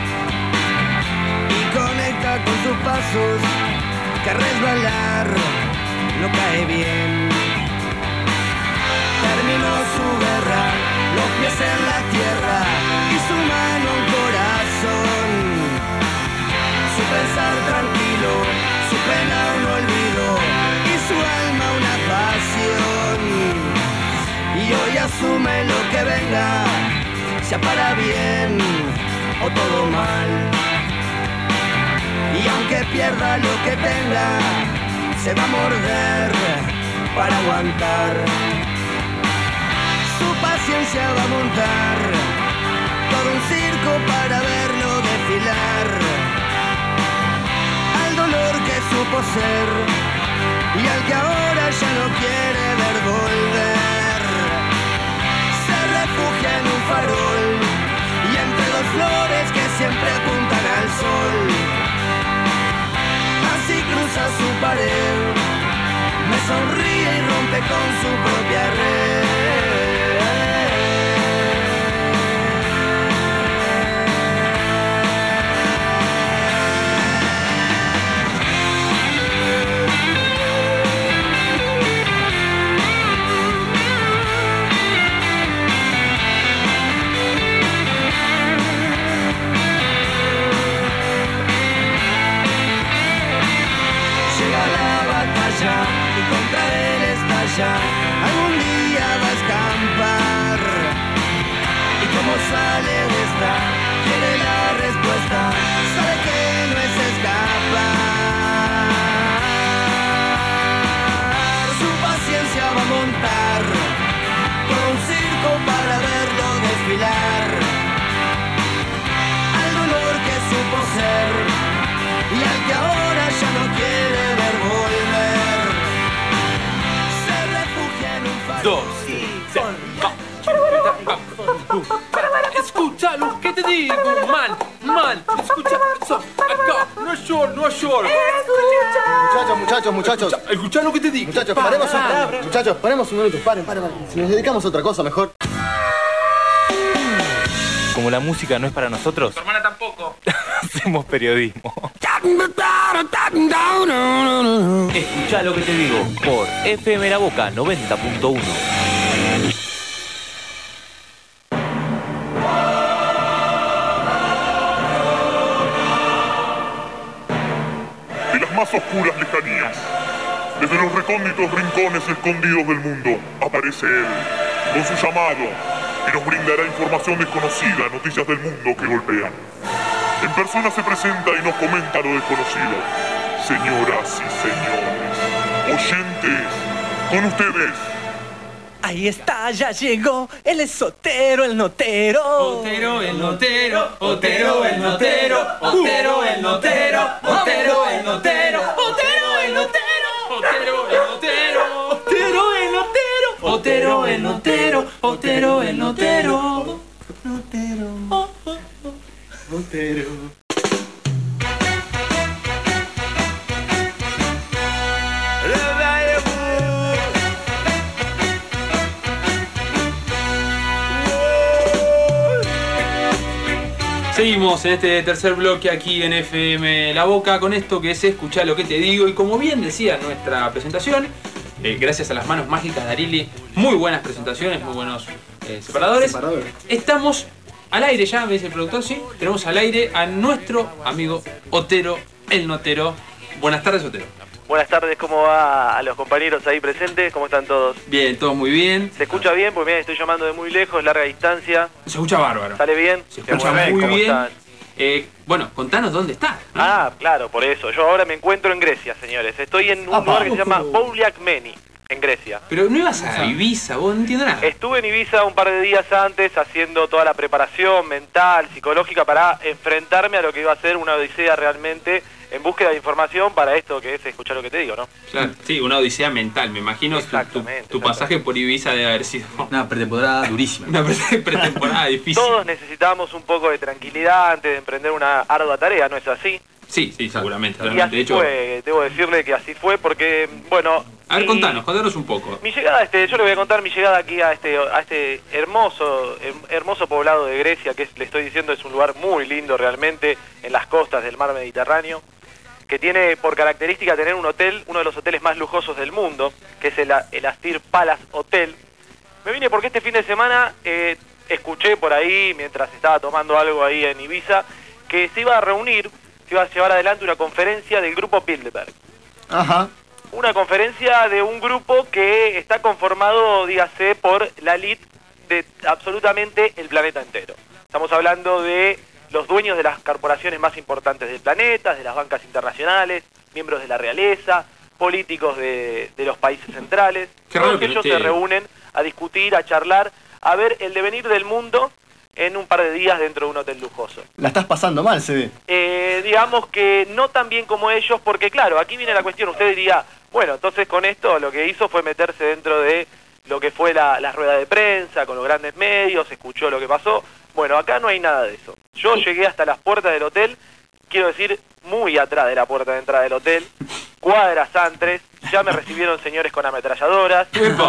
Y conecta con sus pasos, que resbalar no cae bien. Terminó su guerra, los pies en la tierra y su mano un corazón. Su pensar tranquilo, su pena un olvido y su alma una pasión. Y hoy asume lo que venga, sea para bien o todo mal. Y aunque pierda lo que tenga, se va a morder para aguantar. Su paciencia va a montar todo un circo para verlo desfilar. Al dolor que supo ser y al que ahora ya no quiere ver volver. Se refugia en un farol y entre dos flores que siempre apuntan al sol. Así cruza su pared, me sonríe y rompe con su propia red. Y contra él estalla, algún día va a escampar. Y como sale de esta, quiere la respuesta, sabe que no es escapar. Su paciencia va a montar todo un circo para verlo desfilar. Al dolor que supo ser y al que ahora ya no quiere ver volver. Dos, tres, escucha lo que te digo, man, man, escucha eso, acá, no llores, no llores. Muchachos, muchachos, muchachos. Escucha, escucha lo que te digo. Muchachos, paremos un minuto. Muchachos, paremos un minuto. Paren, paren, paren. Si nos dedicamos a otra cosa, mejor. Como la música no es para nosotros, Tu hermana tampoco. hacemos periodismo. Escuchá lo que te digo por F M La Boca noventa punto uno. De las más oscuras lejanías, desde los recónditos rincones escondidos del mundo, aparece él, con su llamado, que nos brindará información desconocida, noticias del mundo que golpean. En persona se presenta y nos comenta lo desconocido. Señoras y señores, oyentes, con ustedes, Ahí está, ya llegó, él es Otero el notero. Otero el notero, Otero el notero, Otero el notero, Otero el notero, Otero el notero, Otero el notero, Otero el notero, Otero el notero, Otero el notero, Notero, Otero. Seguimos en este tercer bloque aquí en F M La Boca con esto que es Escuchá lo que te digo. Y como bien decía nuestra presentación, eh, gracias a las manos mágicas de Arili, muy buenas presentaciones, muy buenos eh, separadores. Separador. Estamos al aire ya, me dice el productor, sí. Tenemos al aire a nuestro amigo Otero el Notero. Buenas tardes, Otero. Buenas tardes, ¿cómo va a los compañeros ahí presentes? ¿Cómo están todos? Bien, todos muy bien. ¿Se escucha bien? Porque mira, estoy llamando de muy lejos, larga distancia. Se escucha bárbaro. ¿Sale bien? Se escucha muy ¿Cómo bien. están? Eh, bueno, contanos dónde estás, ¿no? Ah, claro, por eso. Yo ahora me encuentro en Grecia, señores. Estoy en un ah, lugar que se llama Pouliakmeni, en Grecia. Pero no ibas a Ibiza, vos no entiendo nada. Estuve en Ibiza un par de días antes haciendo toda la preparación mental, psicológica para enfrentarme a lo que iba a ser una odisea realmente en búsqueda de información para esto que es escuchar lo que te digo, ¿no? Claro, sí, una odisea mental, me imagino. Tu, tu, tu pasaje por Ibiza debe haber sido una pretemporada durísima. Una pretemporada difícil. Todos necesitamos un poco de tranquilidad antes de emprender una ardua tarea, ¿no es así? Sí, sí, seguramente. Y así de hecho, fue, debo decirle que así fue porque, bueno... A ver, mi, contanos, contanos un poco. Mi llegada, este, yo le voy a contar mi llegada aquí a este, a este hermoso, hermoso poblado de Grecia, que es, le estoy diciendo es un lugar muy lindo realmente, en las costas del mar Mediterráneo, que tiene por característica tener un hotel, uno de los hoteles más lujosos del mundo, que es el, el Astir Palace Hotel. Me vine porque este fin de semana eh, escuché por ahí, mientras estaba tomando algo ahí en Ibiza, que se iba a reunir, se iba a llevar adelante una conferencia del grupo Bilderberg. Ajá. Una conferencia de un grupo que está conformado, dígase, por la elite de absolutamente el planeta entero. Estamos hablando de los dueños de las corporaciones más importantes del planeta, de las bancas internacionales, miembros de la realeza, políticos de, de los países centrales. Todos ellos se reúnen a discutir, a charlar, a ver el devenir del mundo en un par de días dentro de un hotel lujoso. La estás pasando mal, se ve. Eh, digamos que no tan bien como ellos, porque claro, aquí viene la cuestión, usted diría, bueno, entonces con esto lo que hizo fue meterse dentro de lo que fue la, la rueda de prensa, con los grandes medios, escuchó lo que pasó. Bueno, acá no hay nada de eso. Yo llegué hasta las puertas del hotel, quiero decir, muy atrás de la puerta de entrada del hotel, cuadras antes, ya me recibieron señores con ametralladoras,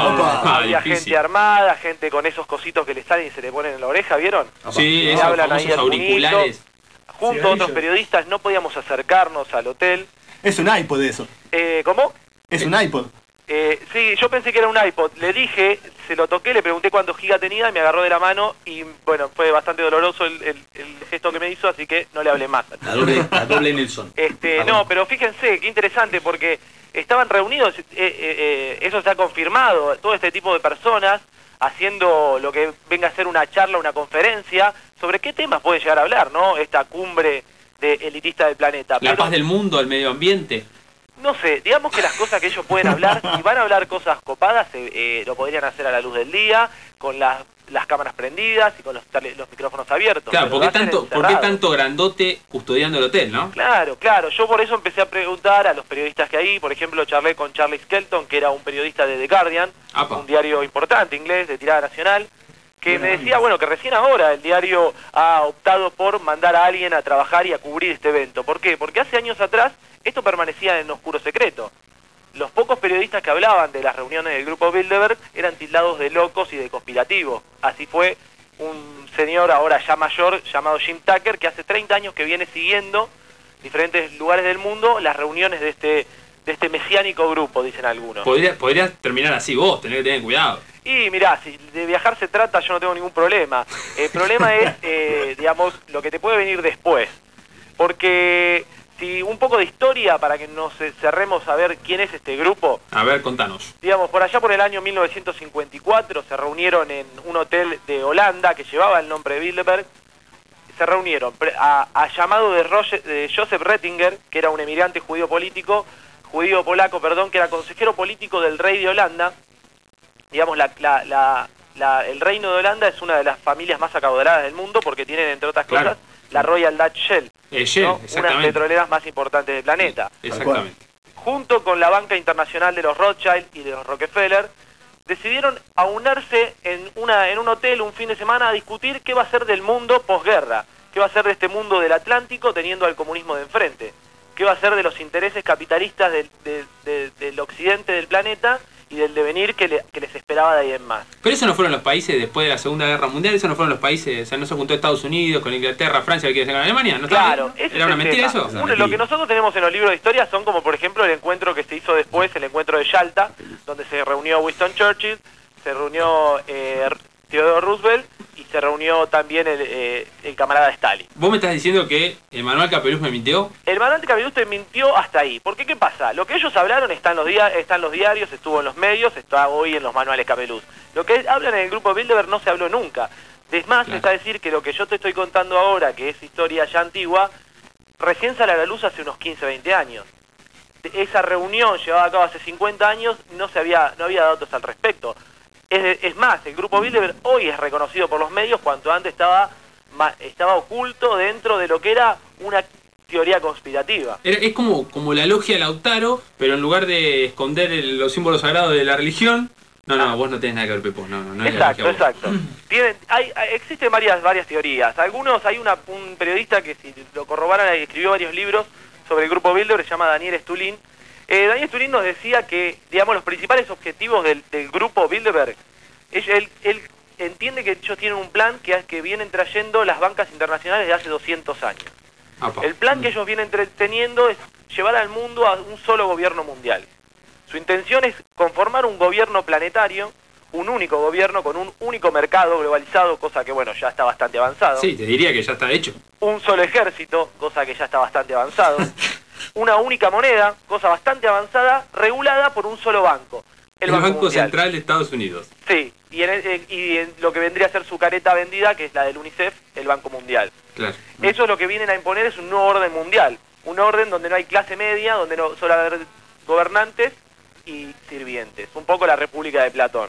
había gente armada, gente con esos cositos que le salen y se le ponen en la oreja, ¿vieron? Sí, esos hablan ahí auriculares. Junto a otros periodistas no podíamos acercarnos al hotel. Es un iPod eso. Eh, ¿Cómo? Es un iPod. Eh, sí, yo pensé que era un iPod. Le dije, se lo toqué, le pregunté cuántos gigas tenía y me agarró de la mano y bueno, fue bastante doloroso el, el, el gesto que me hizo, así que no le hablé más. La doble, la doble Nelson. Este, no, pero fíjense, qué interesante porque estaban reunidos, eh, eh, eh, eso se ha confirmado, todo este tipo de personas haciendo lo que venga a ser una charla, una conferencia, sobre qué temas pueden llegar a hablar, ¿no? Esta cumbre de elitista del planeta. La Pero, paz del mundo, el medio ambiente. No sé, digamos que las cosas que ellos pueden hablar, si van a hablar cosas copadas, eh, eh, lo podrían hacer a la luz del día, con las, las cámaras prendidas y con los, los micrófonos abiertos. Claro, ¿por qué, tanto, ¿por qué tanto grandote custodiando el hotel, no? Claro, claro, yo por eso empecé a preguntar a los periodistas que hay, por ejemplo, charlé con Charlie Skelton, que era un periodista de The Guardian, Apa. un diario importante inglés de tirada nacional, que bueno, me decía, bueno, que recién ahora el diario ha optado por mandar a alguien a trabajar y a cubrir este evento. ¿Por qué? Porque hace años atrás esto permanecía en oscuro secreto. Los pocos periodistas que hablaban de las reuniones del grupo Bilderberg eran tildados de locos y de conspirativos. Así fue un señor ahora ya mayor llamado Jim Tucker, que hace treinta años que viene siguiendo diferentes lugares del mundo las reuniones de este, de este mesiánico grupo, dicen algunos. Podrías podría terminar así vos, tenés que tener cuidado. Y mirá, si de viajar se trata, yo no tengo ningún problema. El problema es, eh, digamos, lo que te puede venir después. Porque si un poco de historia para que nos cerremos a ver quién es este grupo. A ver, contanos. Digamos, por allá por el año mil novecientos cincuenta y cuatro se reunieron en un hotel de Holanda que llevaba el nombre de Bilderberg. Se reunieron a, a llamado de, Roger, de Joseph Rettinger, que era un emigrante judío político, judío polaco, perdón, que era consejero político del rey de Holanda. digamos, la, la, la, la, el Reino de Holanda es una de las familias más acaudaladas del mundo porque tienen, entre otras Claro. cosas, la Royal Dutch Shell, Eh, Shell, ¿no? Unas exactamente. petroleras más importantes del planeta. Exactamente. Junto con la banca internacional de los Rothschild y de los Rockefeller, decidieron aunarse en, una, en un hotel un fin de semana a discutir qué va a ser del mundo posguerra, qué va a ser de este mundo del Atlántico teniendo al comunismo de enfrente, qué va a ser de los intereses capitalistas del, del, del, del occidente del planeta y del devenir que, le, que les esperaba de ahí en más. Pero eso no fueron los países después de la Segunda Guerra Mundial, eso no fueron los países, o sea, no se juntó Estados Unidos con Inglaterra, Francia, que quiere hacer con Alemania, ¿no? Claro, ese ¿Era es una el mentira tema. eso? Uno, lo que nosotros tenemos en los libros de historia son como por ejemplo el encuentro que se hizo después, el encuentro de Yalta, donde se reunió Winston Churchill, se reunió eh, Theodore Roosevelt y se reunió también el, eh, el camarada Stalin. ¿Vos me estás diciendo que Emanuel Capeluz me mintió? El manual de Capeluz te mintió hasta ahí. Porque ¿qué pasa? Lo que ellos hablaron está en los, dia está en los diarios, estuvo en los medios, está hoy en los manuales Capeluz. Lo que hablan en el grupo Bilderberg no se habló nunca. Es más, Claro. está a decir que lo que yo te estoy contando ahora, que es historia ya antigua, recién sale a la luz hace unos quince, veinte años. Esa reunión llevada a cabo hace cincuenta años, no se había, no había datos al respecto. Es, es más, el grupo Bilderberg hoy es reconocido por los medios cuanto antes estaba, estaba oculto dentro de lo que era una teoría conspirativa. Era- es como, como la logia Lautaro, pero en lugar de esconder el- los símbolos sagrados de la religión... No, no, vos no tenés nada que ver, Pepo, no, no, no es la Exacto, logia vos. exacto. Tienen, hay, hay- existen varias, varias teorías. Algunos, hay una, un periodista que si lo corroboran escribió varios libros sobre el grupo Bilderberg, se llama Daniel Stulin. Eh, Daniel Stulin nos decía que, digamos, los principales objetivos del, del grupo Bilderberg, él, él, él entiende que ellos tienen un plan que, que vienen trayendo las bancas internacionales de hace doscientos años. Apa. El plan que ellos vienen tre- teniendo es llevar al mundo a un solo gobierno mundial. Su intención es conformar un gobierno planetario, un único gobierno con un único mercado globalizado, cosa que bueno, ya está bastante avanzado. Sí, te diría que ya está hecho. Un solo ejército, cosa que ya está bastante avanzado. Una única moneda, cosa bastante avanzada, regulada por un solo banco, el, El Banco, Banco Mundial. Central de Estados Unidos. Sí, y en, el- y en lo que vendría a ser su careta vendida, que es la del UNICEF, el Banco Mundial. Claro. Eso es lo que vienen a imponer, es un nuevo orden mundial. Un orden donde no hay clase media, donde no solo va a haber gobernantes y sirvientes. Un poco la República de Platón.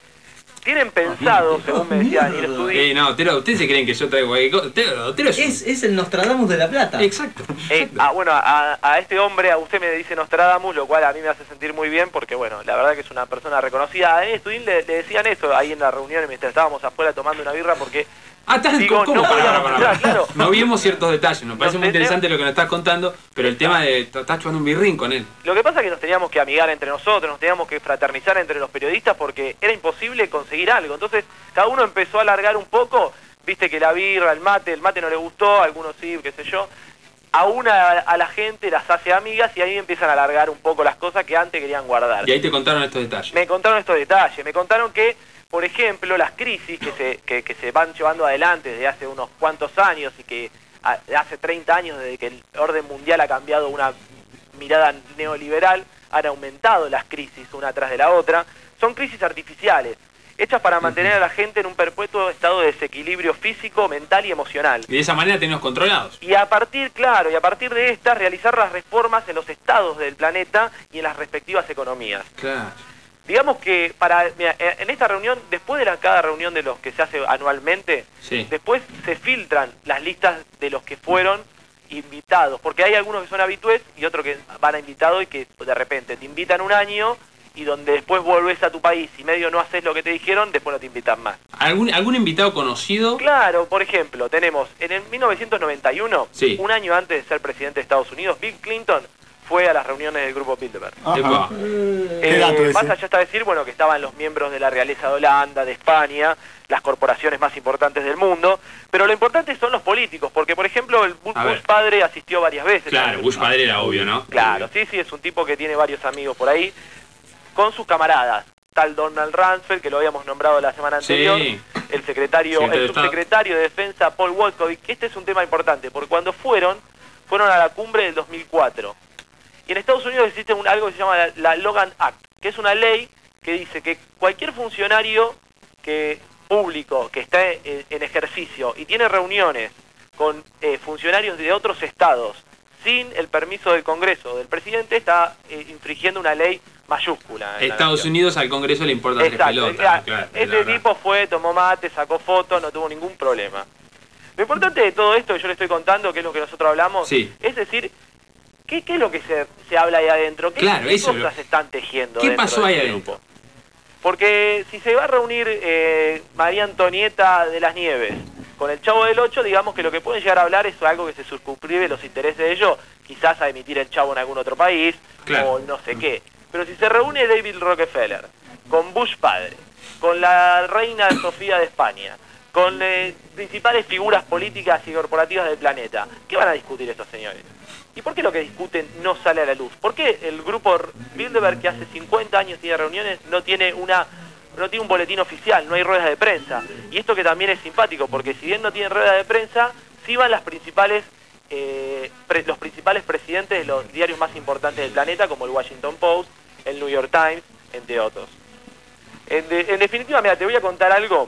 Tienen pensado, según me decía Daniel Stulin, Eh, no, Otero, ustedes se creen que yo traigo cualquier cosa. Otero, Otero es, Es, es el Nostradamus de La Plata. Exacto. Eh, ah, bueno, a, a este hombre, a usted me dice Nostradamus, lo cual a mí me hace sentir muy bien porque, bueno, la verdad que es una persona reconocida. A Daniel Stulin le, le decían eso ahí en la reunión mientras estábamos afuera tomando una birra porque... Ah, estás Digo, ¿cómo? no Pará, podíamos pará, entrar, pará. claro. No vimos ciertos detalles, nos parece Nos muy tenemos- interesante lo que nos estás contando, pero el tema de estás chupando un birrín con él. Lo que pasa es que nos teníamos que amigar entre nosotros, nos teníamos que fraternizar entre los periodistas porque era imposible conseguir algo. Entonces, cada uno empezó a alargar un poco, viste que la birra, el mate, el mate no le gustó, a algunos sí, qué sé yo. A una a la gente las hace amigas y ahí empiezan a alargar un poco las cosas que antes querían guardar. Y ahí te contaron estos detalles. Me contaron estos detalles, me contaron que, por ejemplo, las crisis que se, que, que se van llevando adelante desde hace unos cuantos años y que a- hace treinta años desde que el orden mundial ha cambiado una mirada neoliberal, han aumentado las crisis una tras de la otra, son crisis artificiales, hechas para mantener a la gente en un perpetuo estado de desequilibrio físico, mental y emocional. Y de esa manera tenemos controlados. Y a partir, claro, y a partir de estas realizar las reformas en los estados del planeta y en las respectivas economías. Claro. Digamos que para mira, en esta reunión, después de la, cada reunión de los que se hace anualmente, Sí. después se filtran las listas de los que fueron invitados, porque hay algunos que son habitués y otros que van a invitados y que de repente te invitan un año y donde después volvés a tu país y medio no haces lo que te dijeron, después no te invitan más. ¿Algún, algún invitado conocido? Claro, por ejemplo, tenemos en el mil novecientos noventa y uno, Sí. un año antes de ser presidente de Estados Unidos, Bill Clinton fue a las reuniones del grupo Bilderberg. Epa. Qué dato Eh, ese. más allá está decir, bueno, que estaban los miembros de la realeza de Holanda, de España, las corporaciones más importantes del mundo, pero lo importante son los políticos, porque por ejemplo el Bu- A ver. Bush padre asistió varias veces. Claro, Bush padre era obvio, ¿no? Claro, sí, sí, es un tipo que tiene varios amigos por ahí, con sus camaradas, tal Donald Rumsfeld, que lo habíamos nombrado la semana Sí. anterior, el secretario, Secretario el de Estado. subsecretario de Defensa Paul Wolfowitz, que este es un tema importante, porque cuando fueron, fueron a la cumbre del dos mil cuatro. Y en Estados Unidos existe un, algo que se llama la, la Logan Act, que es una ley que dice que cualquier funcionario que público que está en, en ejercicio y tiene reuniones con eh, funcionarios de otros estados sin el permiso del Congreso o del presidente está eh, infringiendo una ley mayúscula. en la Estados nación. Unidos al Congreso le importa tres Exacto, pelotas. claro, claro, este tipo fue, tomó mate, sacó fotos, no tuvo ningún problema. Lo importante de todo esto que yo le estoy contando, que es lo que nosotros hablamos, Sí. es decir, ¿qué, qué es lo que se, se habla ahí adentro? ¿Qué, Claro, qué eso cosas lo- se están tejiendo ¿Qué dentro pasó de ahí este adentro? grupo? Porque si se va a reunir eh, María Antonieta de las Nieves con el Chavo del Ocho, digamos que lo que pueden llegar a hablar es algo que se circunscribe los intereses de ellos, quizás a emitir el Chavo en algún otro país, Claro. o no sé qué. Pero si se reúne David Rockefeller con Bush padre, con la reina Sofía de España, con eh, principales figuras políticas y corporativas del planeta, ¿qué van a discutir estos señores? ¿Y por qué lo que discuten no sale a la luz? ¿Por qué el grupo Bilderberg, que hace cincuenta años tiene reuniones, no tiene una no tiene un boletín oficial, no hay ruedas de prensa? Y esto que también es simpático, porque si bien no tienen ruedas de prensa, sí van las principales, eh, pre- los principales presidentes de los diarios más importantes del planeta, como el Washington Post, el New York Times, entre otros. En, de- en definitiva, mira, te voy a contar algo,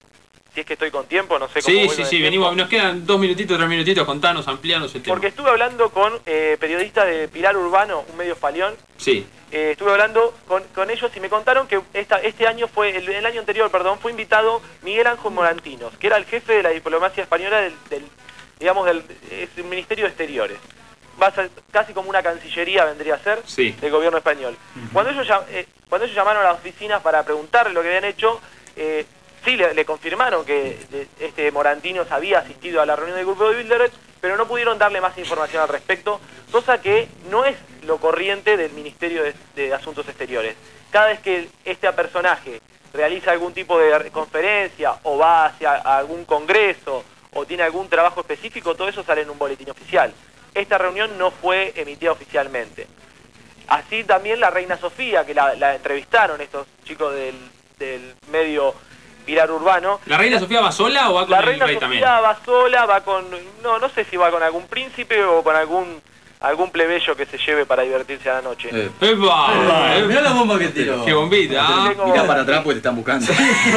si es que estoy con tiempo, no sé cómo Sí, voy sí, con el sí, tiempo. venimos, nos quedan dos minutitos, tres minutitos, contanos, amplianos el tema. Porque estuve hablando con eh, periodistas de Pilar Urbano, un medio falión. Sí. Eh, estuve hablando con, con ellos y me contaron que esta, este año fue, el, el año anterior, perdón, fue invitado Miguel Ángel Morantinos, que era el jefe de la diplomacia española del, del digamos, del es un Ministerio de Exteriores. Va a ser casi como una cancillería, vendría a ser, Sí. del gobierno español. Cuando ellos, llam- eh, cuando ellos llamaron a las oficinas para preguntarle lo que habían hecho, eh, sí le, le confirmaron que de- este Morantinos había asistido a la reunión del grupo de Bilderberg, pero no pudieron darle más información al respecto, cosa que no es lo corriente del Ministerio de, de Asuntos Exteriores. Cada vez que este personaje realiza algún tipo de conferencia o va hacia algún congreso o tiene algún trabajo específico, todo eso sale en un boletín oficial. Esta reunión no fue emitida oficialmente. Así también la reina Sofía, que la, la entrevistaron estos chicos del, del medio Pilar Urbano. ¿La reina Sofía va sola o va con La el reina rey Sofía también? va sola, va con... No, no sé si va con algún príncipe o con algún algún plebeyo que se lleve para divertirse a la noche. Eh, ¡Epa! Mirá la bomba que tiró. ¡Qué bombita! ah. Tengo- Mirá para atrás porque te están buscando.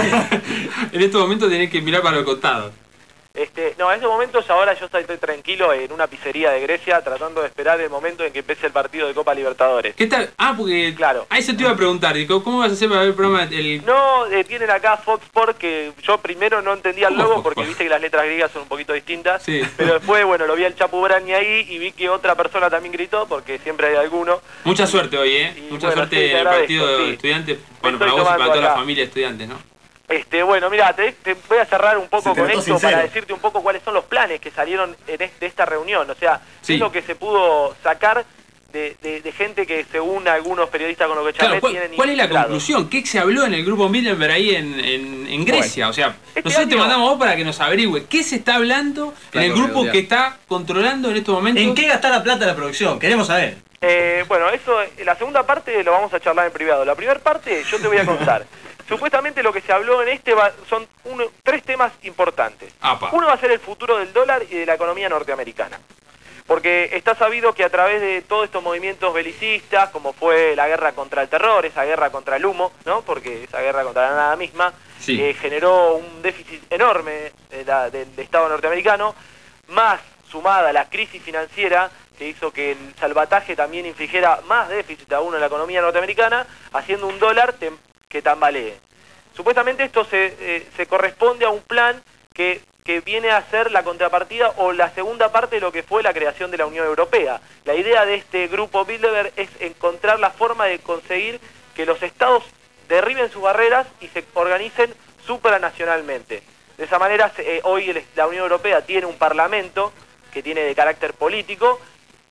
En estos momentos tenés que mirar para los costados. Este, no, en estos momentos ahora yo estoy, estoy tranquilo en una pizzería de Grecia tratando de esperar el momento en que empiece el partido de Copa Libertadores. ¿Qué tal? Ah, porque... Claro. A eso te iba a preguntar, digo, ¿cómo vas a hacer para ver el programa? El... No, eh, tienen acá Fox Sport, que yo primero no entendía el ¿Cómo logo Fox porque Sport? viste que las letras griegas son un poquito distintas. Sí. Pero después, bueno, lo vi al Chapu Brani ahí y vi que otra persona también gritó, porque siempre hay alguno. Mucha suerte hoy, ¿eh? Y Mucha bueno, suerte sí, te en el agradezco, partido de sí. estudiantes. Bueno, estoy para vos y para tomando toda la acá. familia de estudiantes, ¿no? Este, bueno, mira, te, te voy a cerrar un poco Se te con notó esto sincero. para decirte un poco cuáles son los planes que salieron en este- de esta reunión. O sea, Sí. qué es lo que se pudo sacar de, de- de gente que, según algunos periodistas con los que Claro, charlé, ¿cuál, tienen cuál es la infiltrados. conclusión? ¿Qué se habló en el grupo Bilderberg ahí en, en, en Grecia? O sea, Este nosotros te año- mandamos a vos para que nos averigüe qué se está hablando en el Claro, grupo redondear. que está controlando en estos momentos. ¿En qué gastar la plata de la producción? Queremos saber. Eh, bueno, eso, eh, la segunda parte lo vamos a charlar en privado. La primera parte yo te voy a contar. Supuestamente lo que se habló en este va- son uno, tres temas importantes. Apa. Uno va a ser el futuro del dólar y de la economía norteamericana. Porque está sabido que a través de todos estos movimientos belicistas, como fue la guerra contra el terror, esa guerra contra el humo, ¿no? Porque esa guerra contra la nada misma, Sí. eh, generó un déficit enorme de la- del Estado norteamericano, más sumada a la crisis financiera que hizo que el salvataje también infligiera más déficit aún en la economía norteamericana, haciendo un dólar tem- que tambalee. Supuestamente esto se, eh, se corresponde a un plan que, que viene a ser la contrapartida o la segunda parte de lo que fue la creación de la Unión Europea. La idea de este grupo Bilderberg es encontrar la forma de conseguir que los estados derriben sus barreras y se organicen supranacionalmente. De esa manera, se- eh, hoy el- la Unión Europea tiene un parlamento que tiene de carácter político.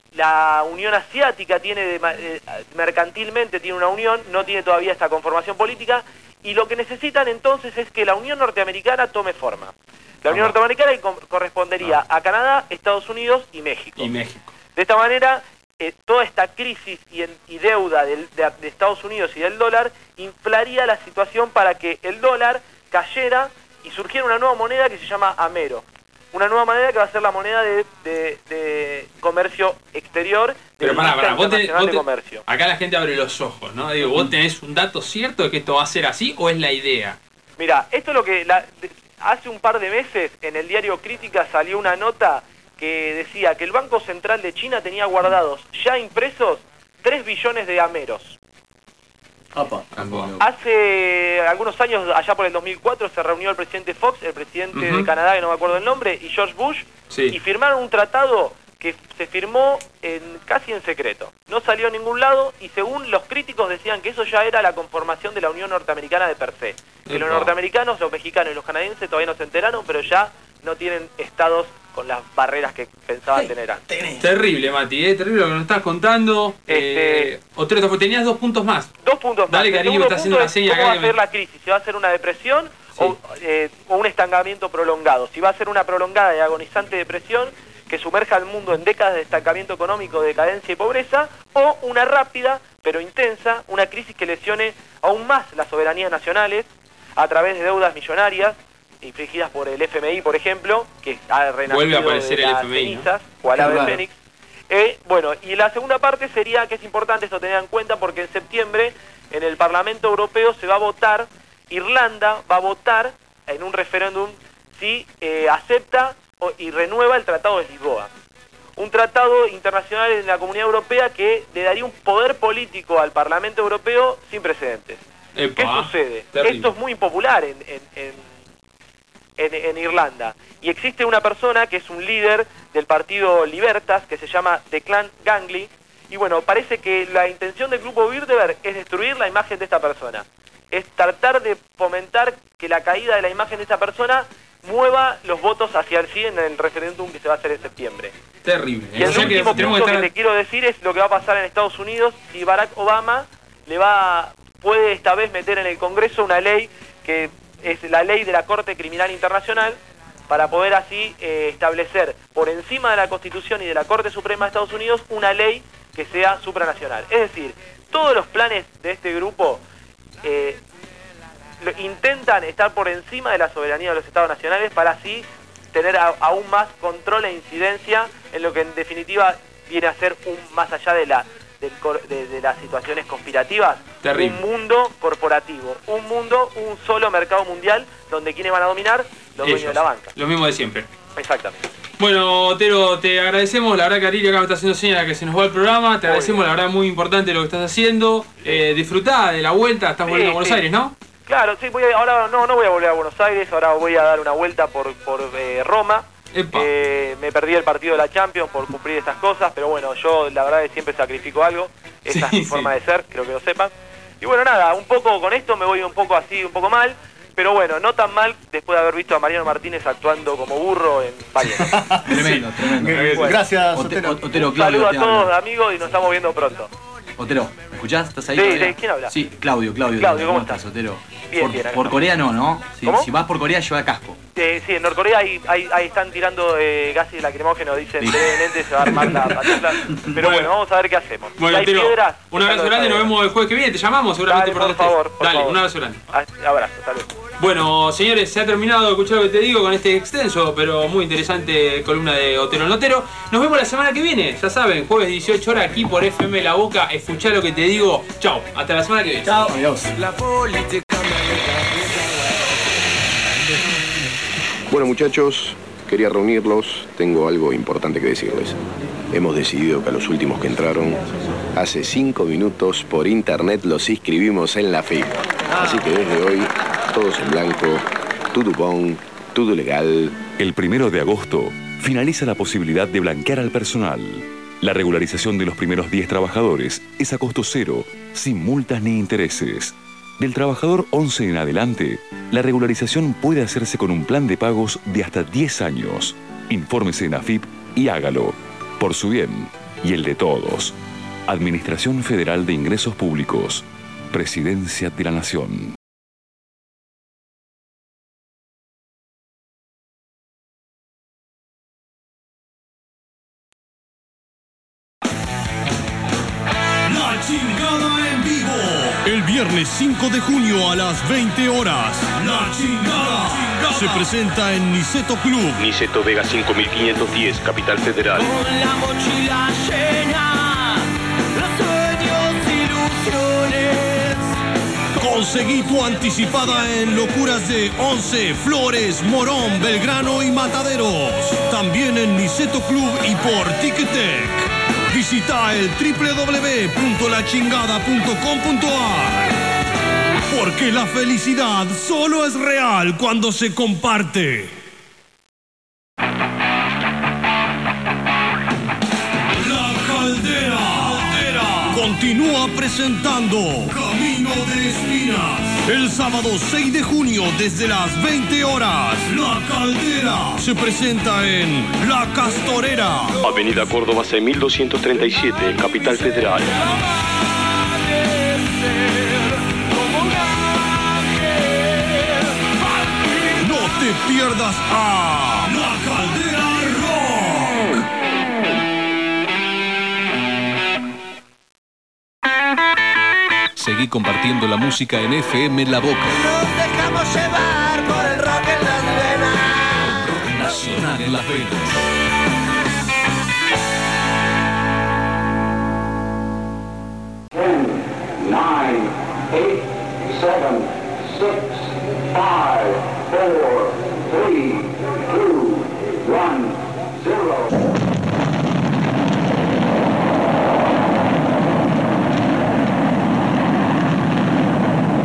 La Unión Asiática tiene de ma- eh, mercantilmente tiene una unión, no tiene todavía esta conformación política, y lo que necesitan entonces es que la Unión Norteamericana tome forma. La Unión Ajá. Norteamericana co- correspondería a Canadá, Estados Unidos y México. Y México. De esta manera, eh, toda esta crisis y, en- y deuda del- de, de Estados Unidos y del dólar inflaría la situación para que el dólar cayera y surgiera una nueva moneda que se llama Amero. Una nueva moneda que va a ser la moneda de, de- de comercio exterior, Pero del pará, Lista pará, vos tenés, Internacional vos de te- Comercio. acá la gente abre los ojos, ¿no? Digo, ¿vos tenés un dato cierto de que esto va a ser así o es la idea? Mira, esto es lo que la- de- hace un par de meses en el diario Crítica salió una nota que decía que el Banco Central de China tenía guardados ya impresos tres billones de ameros. Apa. Hace algunos años, allá por el dos mil cuatro, se reunió el presidente Fox, el presidente uh-huh. de Canadá, que no me acuerdo el nombre, y George Bush, sí. y firmaron un tratado que se firmó en, casi en secreto. No salió a ningún lado y según los críticos decían que eso ya era la conformación de la Unión Norteamericana de per se. Que Epa. los norteamericanos, los mexicanos y los canadienses todavía no se enteraron, pero ya no tienen estados con las barreras que pensaban sí. tener antes. Terrible, Mati, ¿eh? Terrible lo que nos estás contando. Este... Eh, Otero, tenías dos puntos más. Dos puntos Dale, más. Dale, cariño, me estás haciendo una seña acá. ¿Cómo va a me... ser la crisis? ¿Se va a hacer una depresión sí. o, eh, o un estancamiento prolongado? Si va a ser una prolongada y agonizante depresión que sumerja al mundo en décadas de estancamiento económico, decadencia y pobreza, o una rápida pero intensa, una crisis que lesione aún más las soberanías nacionales a través de deudas millonarias infligidas por el F M I, por ejemplo, que ha renacido Vuelve a aparecer de el las F M I, cenizas, ¿no? o al ave fénix. Eh, bueno, y la segunda parte sería que es importante esto tener en cuenta porque en septiembre en el Parlamento Europeo se va a votar, Irlanda va a votar en un referéndum si eh, acepta y renueva el Tratado de Lisboa. Un tratado internacional en la Comunidad Europea que le daría un poder político al Parlamento Europeo sin precedentes. Epa, ¿qué sucede? Terrible. Esto es muy impopular en, en, en, en, en Irlanda. Y existe una persona que es un líder del partido Libertas, que se llama Declan Gangley. Y bueno, parece que la intención del grupo Bilderberg es destruir la imagen de esta persona. Es tratar de fomentar que la caída de la imagen de esta persona mueva los votos hacia el sí en el referéndum que se va a hacer en septiembre. Terrible. Y el o sea último que punto que, estar... que te quiero decir es lo que va a pasar en Estados Unidos si Barack Obama le va puede esta vez meter en el Congreso una ley que es la ley de la Corte Criminal Internacional para poder así eh, establecer por encima de la Constitución y de la Corte Suprema de Estados Unidos una ley que sea supranacional. Es decir, todos los planes de este grupo eh, lo, intentan estar por encima de la soberanía de los Estados nacionales para así tener a, aún más control e incidencia en lo que en definitiva viene a ser un más allá de la de, de, de las situaciones conspirativas, Terrible. un mundo corporativo, un mundo, un solo mercado mundial donde quienes van a dominar, los Ellos, dueños de la banca. Lo mismo de siempre. Exactamente. Bueno, Otero, te agradecemos, la verdad que Ariel acá me está haciendo señal que se nos va el programa, te muy agradecemos, bien. La verdad muy importante lo que estás haciendo, sí. eh, disfrutá de la vuelta, estás sí, volviendo a Buenos sí. Aires, ¿no? Claro, sí, voy a, ahora no, no voy a volver a Buenos Aires, ahora voy a dar una vuelta por, por eh, Roma. Eh, me perdí el partido de la Champions por cumplir estas cosas, pero bueno, yo la verdad es que siempre sacrifico algo, esa sí, es mi forma sí. de ser, creo que lo sepan. Y bueno, nada, un poco con esto me voy un poco así, un poco mal, pero bueno, no tan mal después de haber visto a Mariano Martínez actuando como burro en Valiente. Tremendo, tremendo. Bueno, gracias, Otero. Otero, un saludo a todos, amigos, y nos estamos viendo pronto. Otero, ¿me escuchás? ¿Estás ahí? Sí, sí, ¿quién habla? Sí, Claudio, Claudio. Claudio, ¿cómo estás? Otero? Bien, por, bien. Por Corea no, ¿no? Sí, ¿Cómo? Si vas por Corea, lleva casco. Eh, sí, en Norcorea ahí, ahí, ahí están tirando eh, gases lacrimógenos, dicen, sí. Brevemente se va a armar la patata. Pero bueno, bueno, vamos a ver qué hacemos. Bueno, hay Otero, piedras, un abrazo grande, nos vemos el jueves que viene, te llamamos seguramente Dale, por, por favor, por Dale, favor. un abrazo grande. Abrazo, saludos. Bueno, señores, se ha terminado de escuchar lo que te digo con este extenso, pero muy interesante columna de Otero el Notero. Nos vemos la semana que viene, ya saben, jueves dieciocho horas aquí por F M La Boca. Escuchá lo que te digo. Chao, hasta la semana que viene. Chao. Adiós. Bueno, muchachos, quería reunirlos. Tengo algo importante que decirles. Hemos decidido que a los últimos que entraron, hace cinco minutos por internet los inscribimos en la F I P. Así que desde hoy, todos en blanco, todo bon, todo legal. El primero de agosto finaliza la posibilidad de blanquear al personal. La regularización de los primeros diez trabajadores es a costo cero, sin multas ni intereses. Del trabajador once en adelante, la regularización puede hacerse con un plan de pagos de hasta diez años. Infórmese en A F I P y hágalo, por su bien y el de todos. Administración Federal de Ingresos Públicos. Presidencia de la Nación. La Chingada en vivo. El viernes cinco de junio a las veinte horas. La Chingada. Se presenta en Niceto Club. Niceto Vega cinco mil quinientos diez, Capital Federal. Con la mochila llena, los sueños, ilusiones. Conseguí tu anticipada en locuras de Once, Flores, Morón, Belgrano y Mataderos. También en Niceto Club y por Ticketek. Visita el doble u doble u doble u punto la chingada punto com punto a r. Porque la felicidad solo es real cuando se comparte. La Caldera, Caldera continúa presentando Camino de Espinas. El sábado seis de junio desde las veinte horas. La Caldera se presenta en La Castorera. Avenida Córdoba seis mil doscientos treinta y siete, Capital Federal. No te pierdas a La Caldera Rock. Seguí compartiendo la música en F M La Boca. Nos dejamos llevar por el rock en las venas. Rock nacional en las venas. nine, eight, seven, six, five, four, three, two, one, zero.